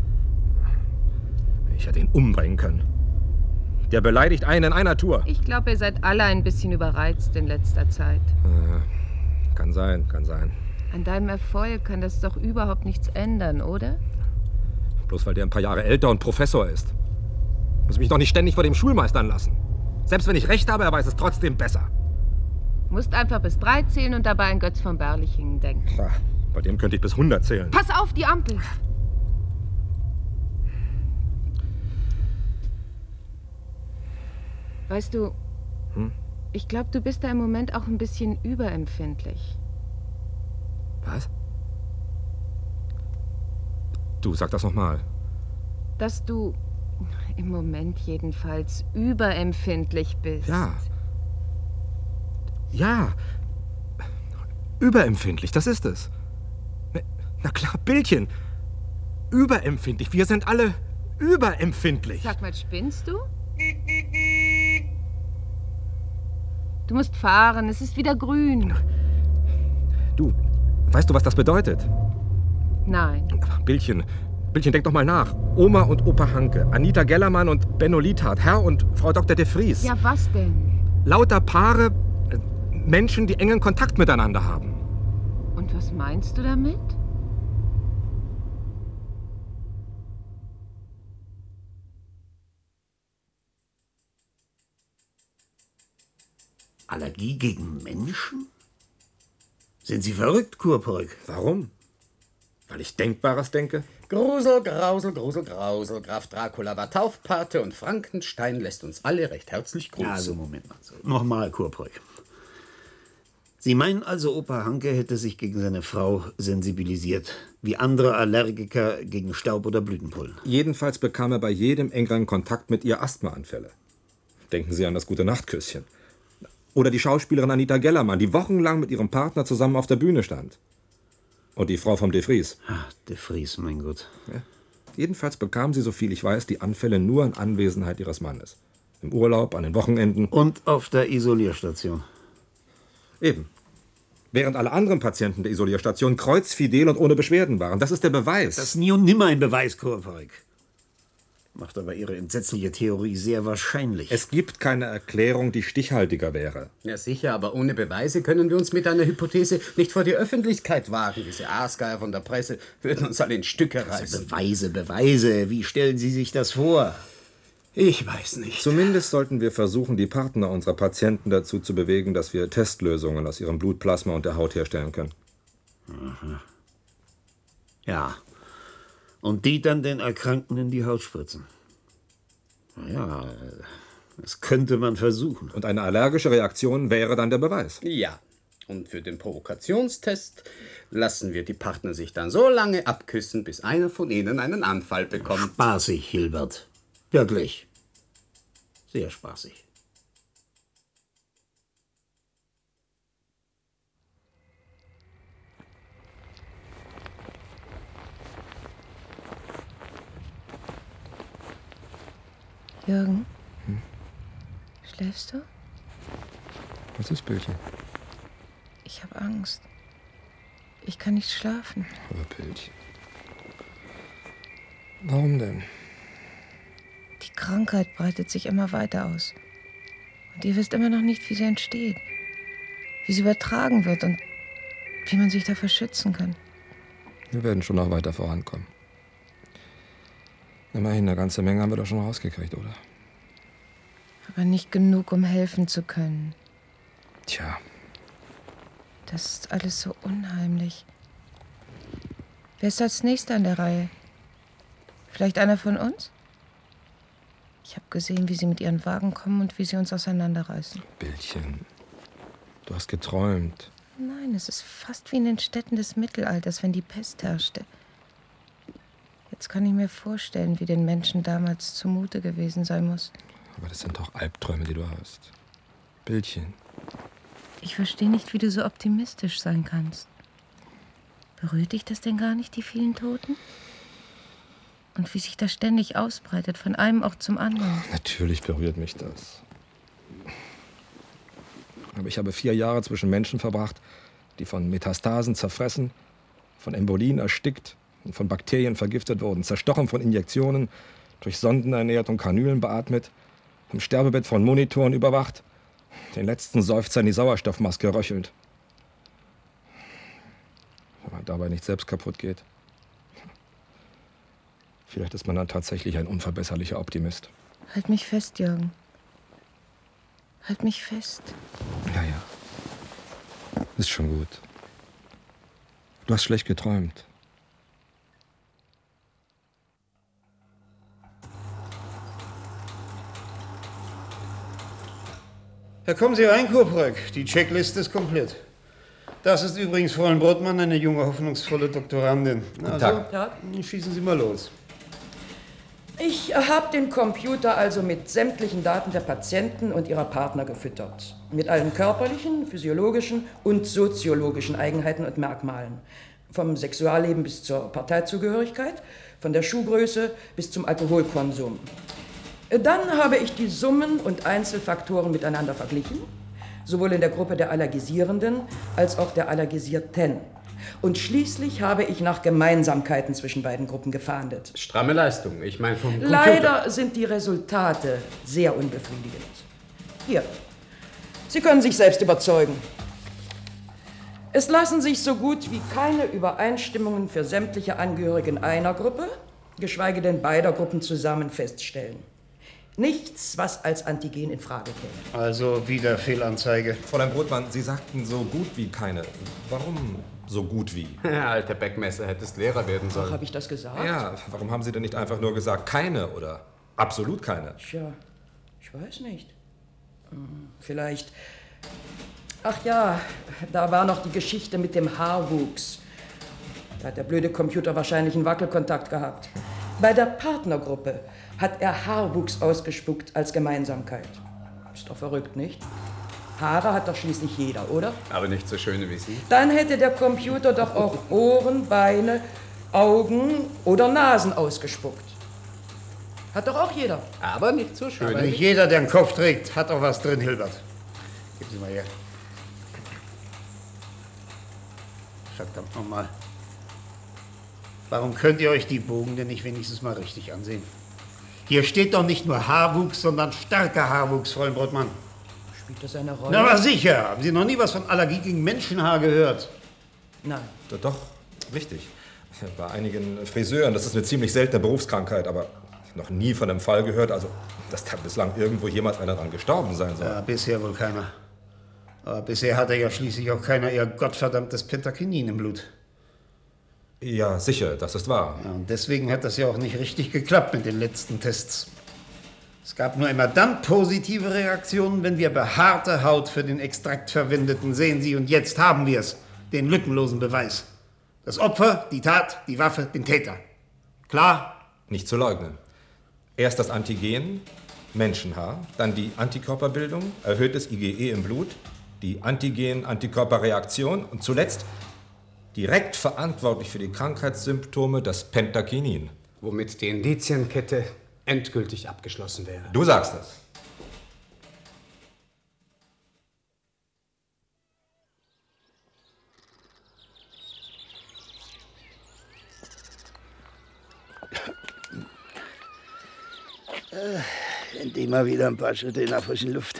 Ich hätte ihn umbringen können. Der beleidigt einen in einer Tour. Ich glaube, ihr seid alle ein bisschen überreizt in letzter Zeit. Äh, kann sein, kann sein. An deinem Erfolg kann das doch überhaupt nichts ändern, oder? Bloß weil der ein paar Jahre älter und Professor ist. Muss mich doch nicht ständig vor dem Schulmeistern lassen. Selbst wenn ich recht habe, er weiß es trotzdem besser. Musst einfach bis drei zählen und dabei an Götz von Berlichingen denken. Ja, bei dem könnte ich bis hundert zählen. Pass auf, die Ampel! Weißt du, Hm? ich glaube, du bist da im Moment auch ein bisschen überempfindlich. Was? Du, sag das nochmal. Dass du im Moment jedenfalls überempfindlich bist. Ja. Ja. Überempfindlich, das ist es. Na klar, Bildchen. Überempfindlich. Wir sind alle überempfindlich. Sag mal, spinnst du? Du musst fahren, es ist wieder grün. Du, weißt du, was das bedeutet? Nein. Bildchen, Bildchen, denk doch mal nach. Oma und Opa Hanke, Anita Gellermann und Benno Liethardt, Herr und Frau Doktor de Vries. Ja, was denn? Lauter Paare, äh, Menschen, die engen Kontakt miteinander haben. Und was meinst du damit? Allergie gegen Menschen? Sind Sie verrückt, Kurbrück? Warum? Weil ich Denkbares denke? Grusel, Grausel, Grusel, Grausel. Graf Dracula war Taufpate und Frankenstein lässt uns alle recht herzlich grüßen. Ja, also Moment mal. So. Nochmal, Kurbrück. Sie meinen also, Opa Hanke hätte sich gegen seine Frau sensibilisiert, wie andere Allergiker gegen Staub oder Blütenpollen? Jedenfalls bekam er bei jedem engeren Kontakt mit ihr Asthmaanfälle. Denken Sie an das Gute-Nacht-Küsschen. Oder die Schauspielerin Anita Gellermann, die wochenlang mit ihrem Partner zusammen auf der Bühne stand. Und die Frau vom de Vries. Ach, de Vries, mein Gott. Ja. Jedenfalls bekam sie, soviel ich weiß, die Anfälle nur in Anwesenheit ihres Mannes. Im Urlaub, an den Wochenenden. Und auf der Isolierstation. Eben. Während alle anderen Patienten der Isolierstation kreuzfidel und ohne Beschwerden waren. Das ist der Beweis. Das ist nie und nimmer ein Beweis, Kurbrück. Macht aber Ihre entsetzliche Theorie sehr wahrscheinlich. Es gibt keine Erklärung, die stichhaltiger wäre. Ja, sicher, aber ohne Beweise können wir uns mit einer Hypothese nicht vor die Öffentlichkeit wagen. Diese Aasgeier von der Presse würden uns alle in Stücke reißen. Also Beweise, Beweise. Wie stellen Sie sich das vor? Ich weiß nicht. Zumindest sollten wir versuchen, die Partner unserer Patienten dazu zu bewegen, dass wir Testlösungen aus ihrem Blutplasma und der Haut herstellen können. Aha. Ja. Und die dann den Erkrankten in die Haut spritzen. Ja, das könnte man versuchen. Und eine allergische Reaktion wäre dann der Beweis. Ja. Und für den Provokationstest lassen wir die Partner sich dann so lange abküssen, bis einer von ihnen einen Anfall bekommt. Spaßig, Hilbert. Wirklich. Sehr spaßig. Jürgen? Hm? Schläfst du? Was ist, Bildchen? Ich habe Angst. Ich kann nicht schlafen. Aber Bildchen. Warum denn? Die Krankheit breitet sich immer weiter aus. Und ihr wisst immer noch nicht, wie sie entsteht. Wie sie übertragen wird und wie man sich davor schützen kann. Wir werden schon noch weiter vorankommen. Immerhin, eine ganze Menge haben wir doch schon rausgekriegt, oder? Aber nicht genug, um helfen zu können. Tja. Das ist alles so unheimlich. Wer ist als Nächster an der Reihe? Vielleicht einer von uns? Ich habe gesehen, wie sie mit ihren Wagen kommen und wie sie uns auseinanderreißen. Bildchen, du hast geträumt. Nein, es ist fast wie in den Städten des Mittelalters, wenn die Pest herrschte. Jetzt kann ich mir vorstellen, wie den Menschen damals zumute gewesen sein muss. Aber das sind doch Albträume, die du hast. Bildchen. Ich verstehe nicht, wie du so optimistisch sein kannst. Berührt dich das denn gar nicht, die vielen Toten? Und wie sich das ständig ausbreitet, von einem Ort zum anderen. Natürlich berührt mich das. Aber ich habe vier Jahre zwischen Menschen verbracht, die von Metastasen zerfressen, von Embolien erstickt und von Bakterien vergiftet wurden, zerstochen von Injektionen, durch Sonden ernährt und Kanülen beatmet, im Sterbebett von Monitoren überwacht, den letzten Seufzer in die Sauerstoffmaske röchelnd. Wenn man dabei nicht selbst kaputt geht. Vielleicht ist man dann tatsächlich ein unverbesserlicher Optimist. Halt mich fest, Jürgen. Halt mich fest. Ja, ja. Ist schon gut. Du hast schlecht geträumt. Ja, kommen Sie rein, Kurpröck. Die Checkliste ist komplett. Das ist übrigens Fräulein Brotmann, eine junge, hoffnungsvolle Doktorandin. Guten Tag. Ja, schießen Sie mal los. Ich habe den Computer also mit sämtlichen Daten der Patienten und ihrer Partner gefüttert. Mit allen körperlichen, physiologischen und soziologischen Eigenheiten und Merkmalen. Vom Sexualleben bis zur Parteizugehörigkeit, von der Schuhgröße bis zum Alkoholkonsum. Dann habe ich die Summen und Einzelfaktoren miteinander verglichen, sowohl in der Gruppe der Allergisierenden als auch der Allergisierten. Und schließlich habe ich nach Gemeinsamkeiten zwischen beiden Gruppen gefahndet. Stramme Leistung, ich meine vom Computer. Leider sind die Resultate sehr unbefriedigend. Hier, Sie können sich selbst überzeugen. Es lassen sich so gut wie keine Übereinstimmungen für sämtliche Angehörigen einer Gruppe, geschweige denn beider Gruppen zusammen feststellen. Nichts, was als Antigen in Frage käme. Also wieder Fehlanzeige. Fräulein Brotmann, Sie sagten so gut wie keine. Warum so gut wie? Ja, alter Beckmesser, hättest Lehrer werden sollen. Ach, habe ich das gesagt? Ja, warum haben Sie denn nicht einfach nur gesagt keine oder absolut keine? Tja, ich weiß nicht. Hm, vielleicht... Ach ja, da war noch die Geschichte mit dem Haarwuchs. Da hat der blöde Computer wahrscheinlich einen Wackelkontakt gehabt. Bei der Partnergruppe hat er Haarwuchs ausgespuckt als Gemeinsamkeit. Ist doch verrückt, nicht? Haare hat doch schließlich jeder, oder? Aber nicht so schöne wie Sie. Dann hätte der Computer doch auch Ohren, Beine, Augen oder Nasen ausgespuckt. Hat doch auch jeder. Aber nicht so schön. Aber nicht jeder, der einen Kopf trägt, hat auch was drin, Hilbert. Gib sie mal her. Verdammt nochmal. Warum könnt ihr euch die Bogen denn nicht wenigstens mal richtig ansehen? Hier steht doch nicht nur Haarwuchs, sondern starker Haarwuchs, Fräulein Brotmann. Spielt das eine Rolle? Na, aber sicher. Haben Sie noch nie was von Allergie gegen Menschenhaar gehört? Nein. Doch, doch, richtig. Bei einigen Friseuren, das ist eine ziemlich seltene Berufskrankheit, aber noch nie von einem Fall gehört, also dass da bislang irgendwo jemals einer dran gestorben sein soll. Ja, bisher wohl keiner. Aber bisher hatte ja schließlich auch keiner ihr gottverdammtes Pentakinin im Blut. Ja, sicher, das ist wahr. Ja, und deswegen hat das ja auch nicht richtig geklappt mit den letzten Tests. Es gab nur immer dann positive Reaktionen, wenn wir behaarte Haut für den Extrakt verwendeten. Sehen Sie, und jetzt haben wir es. Den lückenlosen Beweis. Das Opfer, die Tat, die Waffe, den Täter. Klar? Nicht zu leugnen. Erst das Antigen, Menschenhaar, dann die Antikörperbildung, erhöhtes I G E im Blut, die Antigen-Antikörperreaktion und zuletzt direkt verantwortlich für die Krankheitssymptome, das Pentakinin. Womit die Indizienkette endgültig abgeschlossen wäre. Du sagst das. Endlich mal wieder ein paar Schritte in der frischen Luft.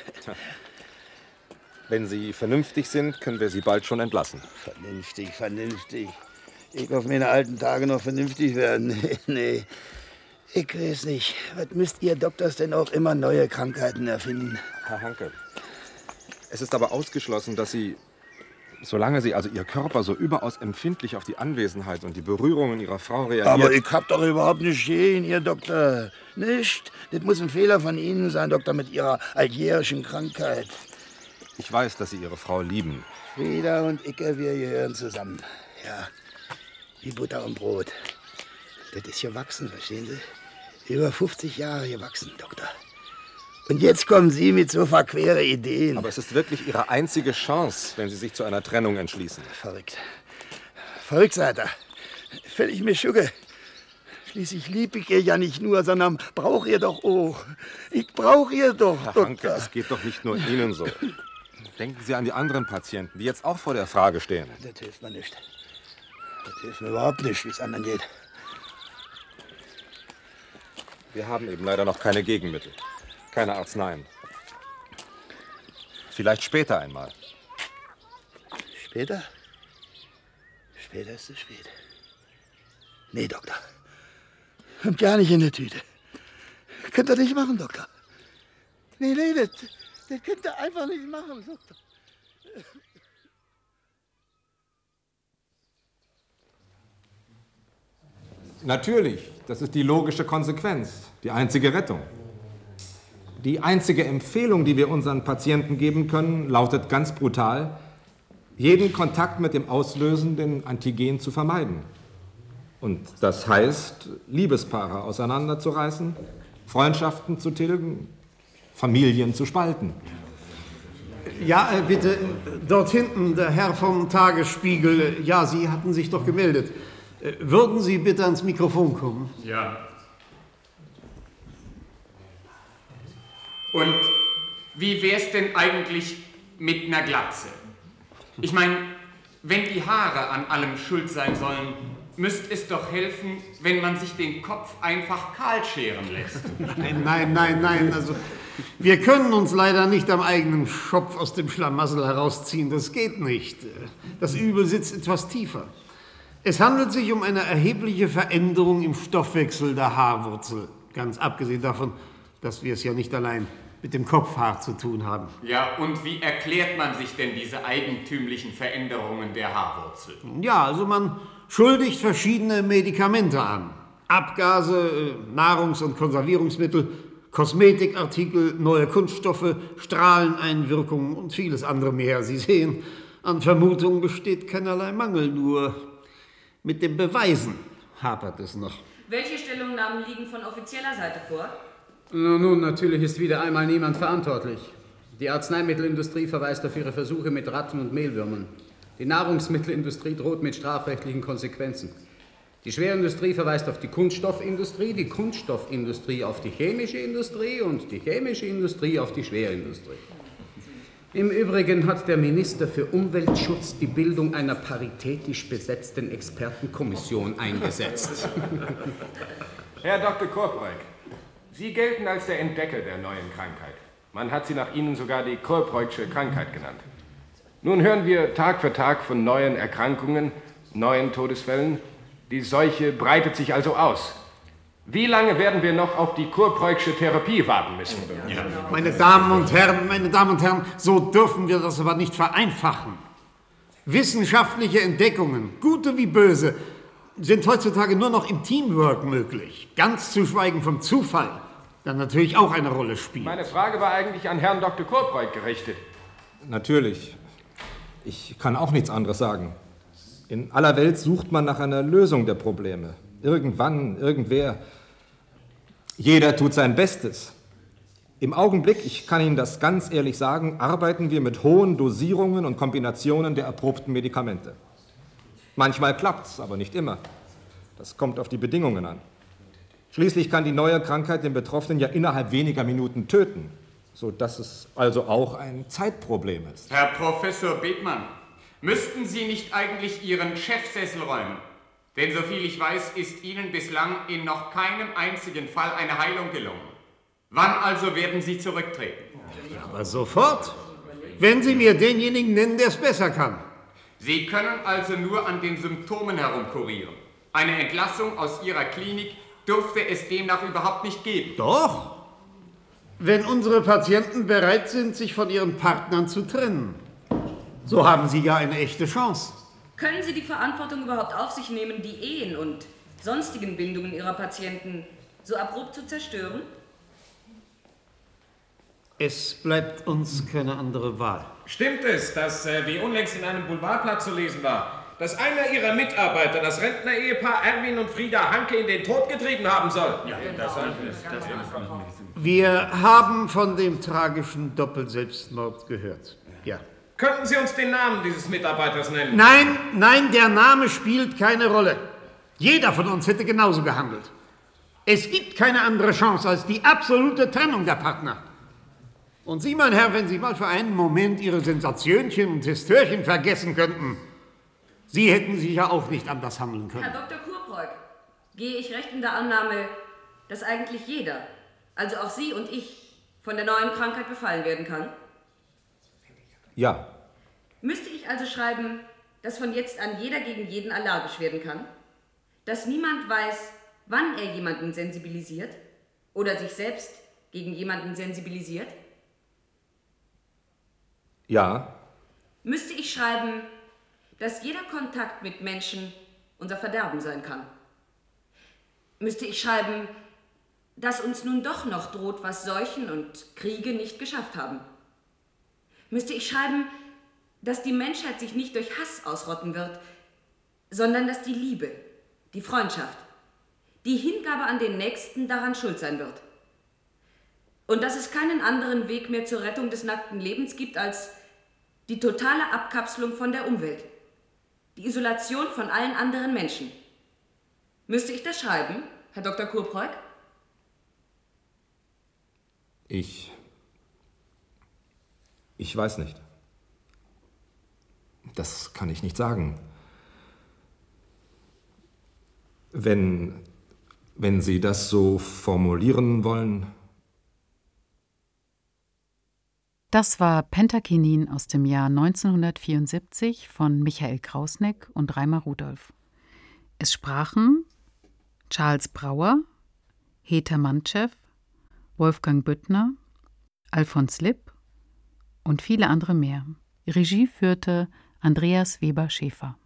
Wenn Sie vernünftig sind, können wir Sie bald schon entlassen. Vernünftig, vernünftig. Ich auf meine alten Tage noch vernünftig werden. Nee, nee. Ich weiß nicht. Was müsst ihr Doktors denn auch immer neue Krankheiten erfinden? Herr Hanke, es ist aber ausgeschlossen, dass Sie, solange Sie, also Ihr Körper so überaus empfindlich auf die Anwesenheit und die Berührungen Ihrer Frau reagiert... Aber ich hab doch überhaupt nicht gehen, ihr Doktor. Nicht. Das muss ein Fehler von Ihnen sein, Doktor, mit Ihrer alljährischen Krankheit. Ich weiß, dass Sie Ihre Frau lieben. Frieda und Icke, wir gehören zusammen. Ja, wie Butter und Brot. Das ist gewachsen, verstehen Sie? Über fünfzig Jahre gewachsen, Doktor. Und jetzt kommen Sie mit so verquere Ideen. Aber es ist wirklich Ihre einzige Chance, wenn Sie sich zu einer Trennung entschließen. Verrückt. Verrückt seid ihr. Völlig mir Schugge. Schließlich lieb ich ihr ja nicht nur, sondern brauch ihr doch auch. Ich brauch ihr doch, Herr Doktor. Hanke, es geht doch nicht nur Ihnen so. Denken Sie an die anderen Patienten, die jetzt auch vor der Frage stehen. Das hilft mir nicht. Das hilft mir überhaupt nicht, wie es anderen geht. Wir haben eben leider noch keine Gegenmittel. Keine Arzneien. Vielleicht später einmal. Später? Später ist es spät. Nee, Doktor. Und gar nicht in der Tüte. Könnt ihr nicht machen, Doktor. Nee, nee, das, das könnt ihr einfach nicht machen, Doktor. Natürlich, das ist die logische Konsequenz, die einzige Rettung. Die einzige Empfehlung, die wir unseren Patienten geben können, lautet ganz brutal, jeden Kontakt mit dem auslösenden Antigen zu vermeiden. Und das heißt, Liebespaare auseinanderzureißen, Freundschaften zu tilgen, Familien zu spalten. Ja, äh, bitte, dort hinten, der Herr vom Tagesspiegel. Ja, Sie hatten sich doch gemeldet. Äh, würden Sie bitte ans Mikrofon kommen? Ja. Und wie wär's denn eigentlich mit einer Glatze? Ich meine, wenn die Haare an allem schuld sein sollen, müsste es doch helfen, wenn man sich den Kopf einfach kahl scheren lässt. Nein, nein, nein, nein. Also, wir können uns leider nicht am eigenen Schopf aus dem Schlamassel herausziehen. Das geht nicht. Das Übel sitzt etwas tiefer. Es handelt sich um eine erhebliche Veränderung im Stoffwechsel der Haarwurzel. Ganz abgesehen davon, dass wir es ja nicht allein mit dem Kopfhaar zu tun haben. Ja, und wie erklärt man sich denn diese eigentümlichen Veränderungen der Haarwurzel? Ja, also man schuldigt verschiedene Medikamente an. Abgase, Nahrungs- und Konservierungsmittel, Kosmetikartikel, neue Kunststoffe, Strahleneinwirkungen und vieles andere mehr. Sie sehen, an Vermutungen besteht keinerlei Mangel, nur mit den Beweisen hapert es noch. Welche Stellungnahmen liegen von offizieller Seite vor? Nun, nun, natürlich ist wieder einmal niemand verantwortlich. Die Arzneimittelindustrie verweist auf ihre Versuche mit Ratten und Mehlwürmern. Die Nahrungsmittelindustrie droht mit strafrechtlichen Konsequenzen. Die Schwerindustrie verweist auf die Kunststoffindustrie, die Kunststoffindustrie auf die chemische Industrie und die chemische Industrie auf die Schwerindustrie. Im Übrigen hat der Minister für Umweltschutz die Bildung einer paritätisch besetzten Expertenkommission eingesetzt. Herr Doktor Kurpreuk, Sie gelten als der Entdecker der neuen Krankheit. Man hat sie nach Ihnen sogar die Kurpreuk'sche Krankheit genannt. Nun hören wir Tag für Tag von neuen Erkrankungen, neuen Todesfällen. Die Seuche breitet sich also aus. Wie lange werden wir noch auf die Kurpreuk'sche Therapie warten müssen? Ja. Meine Damen und Herren, meine Damen und Herren, so dürfen wir das aber nicht vereinfachen. Wissenschaftliche Entdeckungen, gute wie böse, sind heutzutage nur noch im Teamwork möglich. Ganz zu schweigen vom Zufall, der natürlich auch eine Rolle spielt. Meine Frage war eigentlich an Herrn Doktor Kurpreuk gerichtet. Natürlich. Ich kann auch nichts anderes sagen. In aller Welt sucht man nach einer Lösung der Probleme. Irgendwann, irgendwer. Jeder tut sein Bestes. Im Augenblick, ich kann Ihnen das ganz ehrlich sagen, arbeiten wir mit hohen Dosierungen und Kombinationen der erprobten Medikamente. Manchmal klappt's, aber nicht immer. Das kommt auf die Bedingungen an. Schließlich kann die neue Krankheit den Betroffenen ja innerhalb weniger Minuten töten, sodass es also auch ein Zeitproblem ist. Herr Professor Bethmann, müssten Sie nicht eigentlich Ihren Chefsessel räumen? Denn soviel ich weiß, ist Ihnen bislang in noch keinem einzigen Fall eine Heilung gelungen. Wann also werden Sie zurücktreten? Aber sofort, wenn Sie mir denjenigen nennen, der es besser kann. Sie können also nur an den Symptomen herumkurieren. Eine Entlassung aus Ihrer Klinik dürfte es demnach überhaupt nicht geben. Doch, wenn unsere Patienten bereit sind, sich von ihren Partnern zu trennen. So haben sie ja eine echte Chance. Können Sie die Verantwortung überhaupt auf sich nehmen, die Ehen und sonstigen Bindungen Ihrer Patienten so abrupt zu zerstören? Es bleibt uns keine andere Wahl. Stimmt es, dass, äh, wie unlängst in einem Boulevardblatt zu lesen war, dass einer ihrer Mitarbeiter das Rentner-Ehepaar Erwin und Frieda Hanke in den Tod getrieben haben soll? Ja, das, das, Wir haben von dem tragischen Doppelselbstmord gehört. Ja. Könnten Sie uns den Namen dieses Mitarbeiters nennen? Nein, nein, der Name spielt keine Rolle. Jeder von uns hätte genauso gehandelt. Es gibt keine andere Chance als die absolute Trennung der Partner. Und Sie, mein Herr, wenn Sie mal für einen Moment Ihre Sensationchen und Histörchen vergessen könnten, Sie hätten sich ja auch nicht anders handeln können. Herr Doktor Kurpreuk, gehe ich recht in der Annahme, dass eigentlich jeder, also auch Sie und ich, von der neuen Krankheit befallen werden kann? Ja. Müsste ich also schreiben, dass von jetzt an jeder gegen jeden allergisch werden kann? Dass niemand weiß, wann er jemanden sensibilisiert oder sich selbst gegen jemanden sensibilisiert? Ja. Müsste ich schreiben, dass jeder Kontakt mit Menschen unser Verderben sein kann? Müsste ich schreiben, dass uns nun doch noch droht, was Seuchen und Kriege nicht geschafft haben? Müsste ich schreiben, dass die Menschheit sich nicht durch Hass ausrotten wird, sondern dass die Liebe, die Freundschaft, die Hingabe an den Nächsten daran schuld sein wird? Und dass es keinen anderen Weg mehr zur Rettung des nackten Lebens gibt als die totale Abkapselung von der Umwelt, die Isolation von allen anderen Menschen. Müsste ich das schreiben, Herr Doktor Kurpreuk? Ich... Ich weiß nicht. Das kann ich nicht sagen. Wenn... Wenn Sie das so formulieren wollen... Das war Pentakinin aus dem Jahr neunzehnhundertvierundsiebzig von Michael Krausneck und Reimar Rudolph. Es sprachen Charles Brauer, Heta Mantschew, Wolfgang Büttner, Alfons Lipp und viele andere mehr. Regie führte Andreas Weber-Schäfer.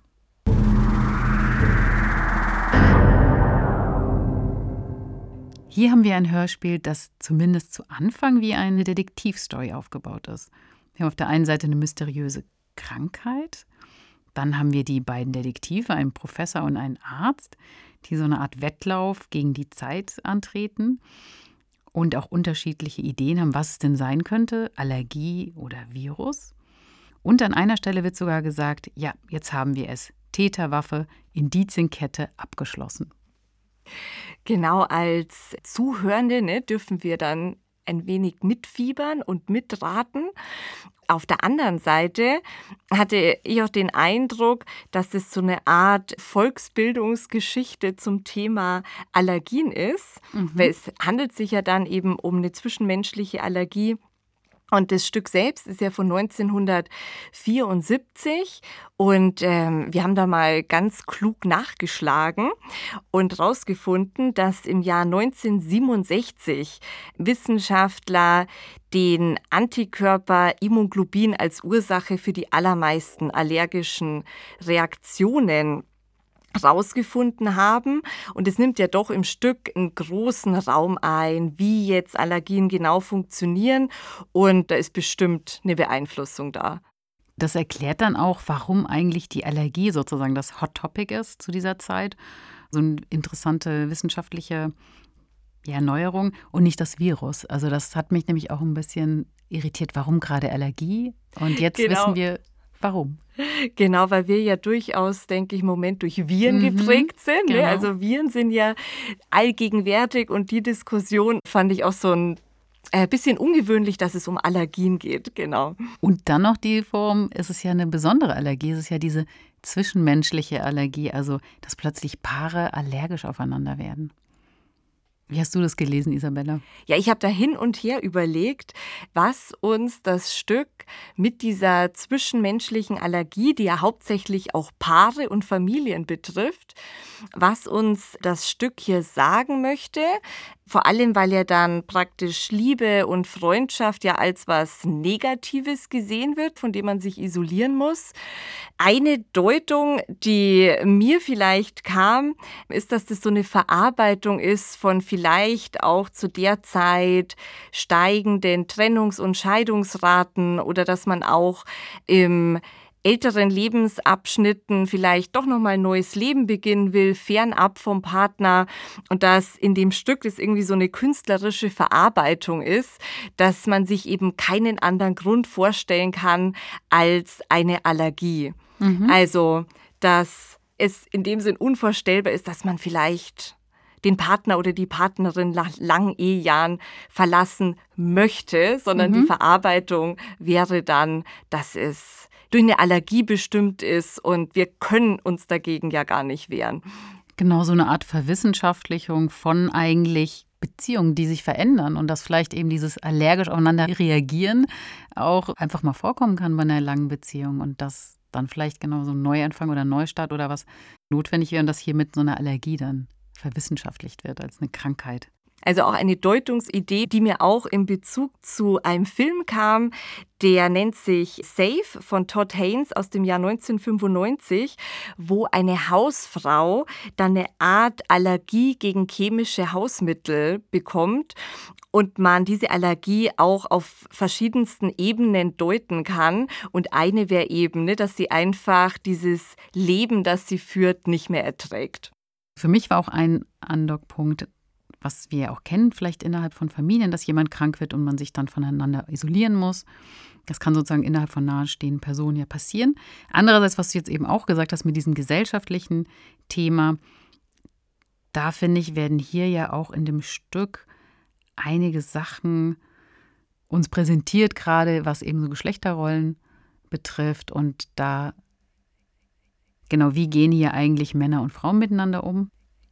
Hier haben wir ein Hörspiel, das zumindest zu Anfang wie eine Detektivstory aufgebaut ist. Wir haben auf der einen Seite eine mysteriöse Krankheit, dann haben wir die beiden Detektive, einen Professor und einen Arzt, die so eine Art Wettlauf gegen die Zeit antreten und auch unterschiedliche Ideen haben, was es denn sein könnte, Allergie oder Virus. Und an einer Stelle wird sogar gesagt, ja, jetzt haben wir es, Täterwaffe, Indizienkette abgeschlossen. Genau, als Zuhörende ne, dürfen wir dann ein wenig mitfiebern und mitraten. Auf der anderen Seite hatte ich auch den Eindruck, dass es so eine Art Volksbildungsgeschichte zum Thema Allergien ist, mhm. weil es handelt sich ja dann eben um eine zwischenmenschliche Allergie. Und das Stück selbst ist ja von neunzehnhundertvierundsiebzig und ähm, wir haben da mal ganz klug nachgeschlagen und rausgefunden, dass im Jahr neunzehnhundertsiebenundsechzig Wissenschaftler den Antikörper Immunoglobulin als Ursache für die allermeisten allergischen Reaktionen rausgefunden haben. Und es nimmt ja doch im Stück einen großen Raum ein, wie jetzt Allergien genau funktionieren. Und da ist bestimmt eine Beeinflussung da. Das erklärt dann auch, warum eigentlich die Allergie sozusagen das Hot Topic ist zu dieser Zeit. So eine interessante wissenschaftliche ja, Neuerung und nicht das Virus. Also das hat mich nämlich auch ein bisschen irritiert. Warum gerade Allergie? Und jetzt genau. wissen wir, Warum? Genau, weil wir ja durchaus, denke ich, im Moment durch Viren mhm, geprägt sind. Genau. Ne? Also Viren sind ja allgegenwärtig und die Diskussion fand ich auch so ein äh, bisschen ungewöhnlich, dass es um Allergien geht. Genau. Und dann noch die Form, es ist ja eine besondere Allergie, es ist ja diese zwischenmenschliche Allergie, also dass plötzlich Paare allergisch aufeinander werden. Wie hast du das gelesen, Isabella? Ja, ich habe da hin und her überlegt, was uns das Stück mit dieser zwischenmenschlichen Allergie, die ja hauptsächlich auch Paare und Familien betrifft, was uns das Stück hier sagen möchte. Vor allem, weil ja dann praktisch Liebe und Freundschaft ja als was Negatives gesehen wird, von dem man sich isolieren muss. Eine Deutung, die mir vielleicht kam, ist, dass das so eine Verarbeitung ist von vielleicht auch zu der Zeit steigenden Trennungs- und Scheidungsraten oder dass man auch im älteren Lebensabschnitten vielleicht doch nochmal ein neues Leben beginnen will, fernab vom Partner und dass in dem Stück das irgendwie so eine künstlerische Verarbeitung ist, dass man sich eben keinen anderen Grund vorstellen kann als eine Allergie. Mhm. Also, dass es in dem Sinn unvorstellbar ist, dass man vielleicht den Partner oder die Partnerin nach langen Ehejahren verlassen möchte, sondern mhm. die Verarbeitung wäre dann, dass es durch eine Allergie bestimmt ist und wir können uns dagegen ja gar nicht wehren. Genau, so eine Art Verwissenschaftlichung von eigentlich Beziehungen, die sich verändern und dass vielleicht eben dieses allergisch aufeinander reagieren auch einfach mal vorkommen kann bei einer langen Beziehung und dass dann vielleicht genau so ein Neuanfang oder Neustart oder was notwendig wäre und dass hier mit so einer Allergie dann verwissenschaftlicht wird als eine Krankheit. Also auch eine Deutungsidee, die mir auch in Bezug zu einem Film kam, der nennt sich Safe von Todd Haynes aus dem Jahr neunzehnhundertfünfundneunzig, wo eine Hausfrau dann eine Art Allergie gegen chemische Hausmittel bekommt und man diese Allergie auch auf verschiedensten Ebenen deuten kann. Und eine wäre eben, ne, dass sie einfach dieses Leben, das sie führt, nicht mehr erträgt. Für mich war auch ein Andockpunkt, was wir auch kennen, vielleicht innerhalb von Familien, dass jemand krank wird und man sich dann voneinander isolieren muss. Das kann sozusagen innerhalb von nahestehenden Personen ja passieren. Andererseits, was du jetzt eben auch gesagt hast mit diesem gesellschaftlichen Thema, da finde ich, werden hier ja auch in dem Stück einige Sachen uns präsentiert, gerade was eben so Geschlechterrollen betrifft. Und da, genau, wie gehen hier eigentlich Männer und Frauen miteinander um?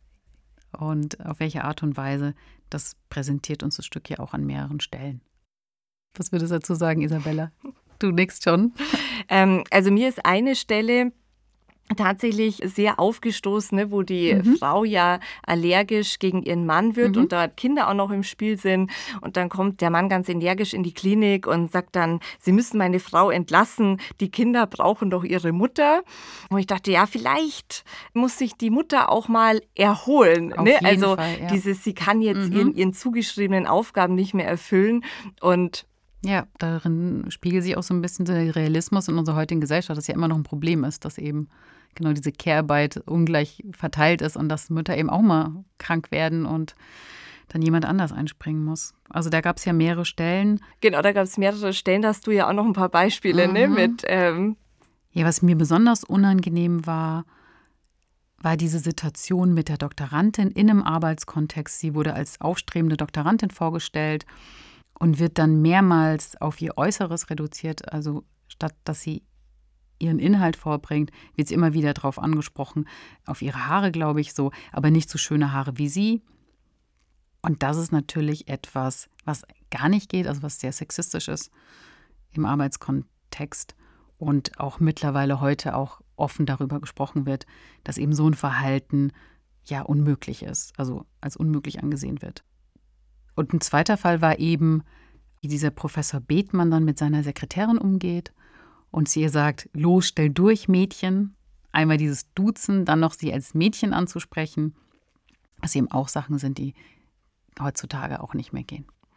Und auf welche Art und Weise, das präsentiert uns das Stück ja auch an mehreren Stellen. Was würdest du dazu sagen, Isabella? Du nickst schon. Ähm, also mir ist eine Stelle tatsächlich sehr aufgestoßen, ne, wo die mhm. Frau ja allergisch gegen ihren Mann wird mhm. und da Kinder auch noch im Spiel sind. Und dann kommt der Mann ganz energisch in die Klinik und sagt dann, Sie müssen meine Frau entlassen, die Kinder brauchen doch ihre Mutter. Und ich dachte, ja, vielleicht muss sich die Mutter auch mal erholen. Auf ne? jeden Also Fall, ja. dieses, sie kann jetzt Mhm. ihren, ihren zugeschriebenen Aufgaben nicht mehr erfüllen. Und Ja, darin spiegelt sich auch so ein bisschen der Realismus in unserer heutigen Gesellschaft, dass ja immer noch ein Problem ist, dass eben genau diese Care-Arbeit ungleich verteilt ist und dass Mütter eben auch mal krank werden und dann jemand anders einspringen muss. Also da gab es ja mehrere Stellen. Genau, da gab es mehrere Stellen, da hast du ja auch noch ein paar Beispiele, Mhm. ne, mit ähm Ja, was mir besonders unangenehm war, war diese Situation mit der Doktorandin in einem Arbeitskontext. Sie wurde als aufstrebende Doktorandin vorgestellt und wird dann mehrmals auf ihr Äußeres reduziert. Also statt dass sie ihren Inhalt vorbringt, wird sie immer wieder darauf angesprochen, auf ihre Haare, glaube ich, so, aber nicht so schöne Haare wie sie. Und das ist natürlich etwas, was gar nicht geht, also was sehr sexistisch ist im Arbeitskontext und auch mittlerweile heute auch offen darüber gesprochen wird, dass eben so ein Verhalten ja unmöglich ist, also als unmöglich angesehen wird. Und ein zweiter Fall war eben, wie dieser Professor Bethmann dann mit seiner Sekretärin umgeht und sie ihr sagt, los, stell durch, Mädchen. Einmal dieses Duzen, dann noch sie als Mädchen anzusprechen, was eben auch Sachen sind, die heutzutage auch nicht mehr gehen.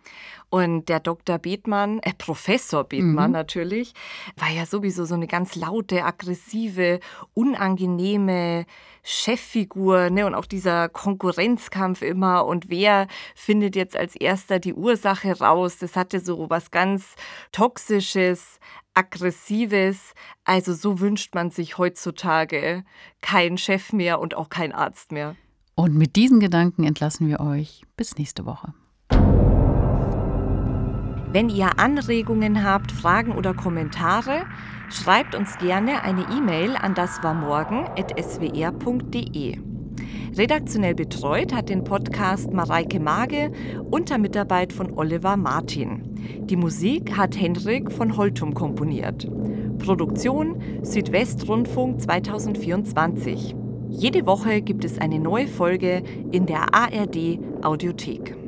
Und der Doktor Bethmann, äh, Professor Bethmann Mhm. natürlich, war ja sowieso so eine ganz laute, aggressive, unangenehme Cheffigur, ne? Und auch dieser Konkurrenzkampf immer. Und wer findet jetzt als erster die Ursache raus? Das hatte so was ganz Toxisches, Aggressives. Also so wünscht man sich heutzutage keinen Chef mehr und auch keinen Arzt mehr. Und mit diesen Gedanken entlassen wir euch bis nächste Woche. Wenn ihr Anregungen habt, Fragen oder Kommentare, schreibt uns gerne eine E-Mail an daswarmorgen at s w r punkt d e. Redaktionell betreut hat den Podcast Mareike Mage unter Mitarbeit von Oliver Martin. Die Musik hat Henrik von Holtum komponiert. Produktion Südwestrundfunk zwanzig vierundzwanzig. Jede Woche gibt es eine neue Folge in der A R D Audiothek.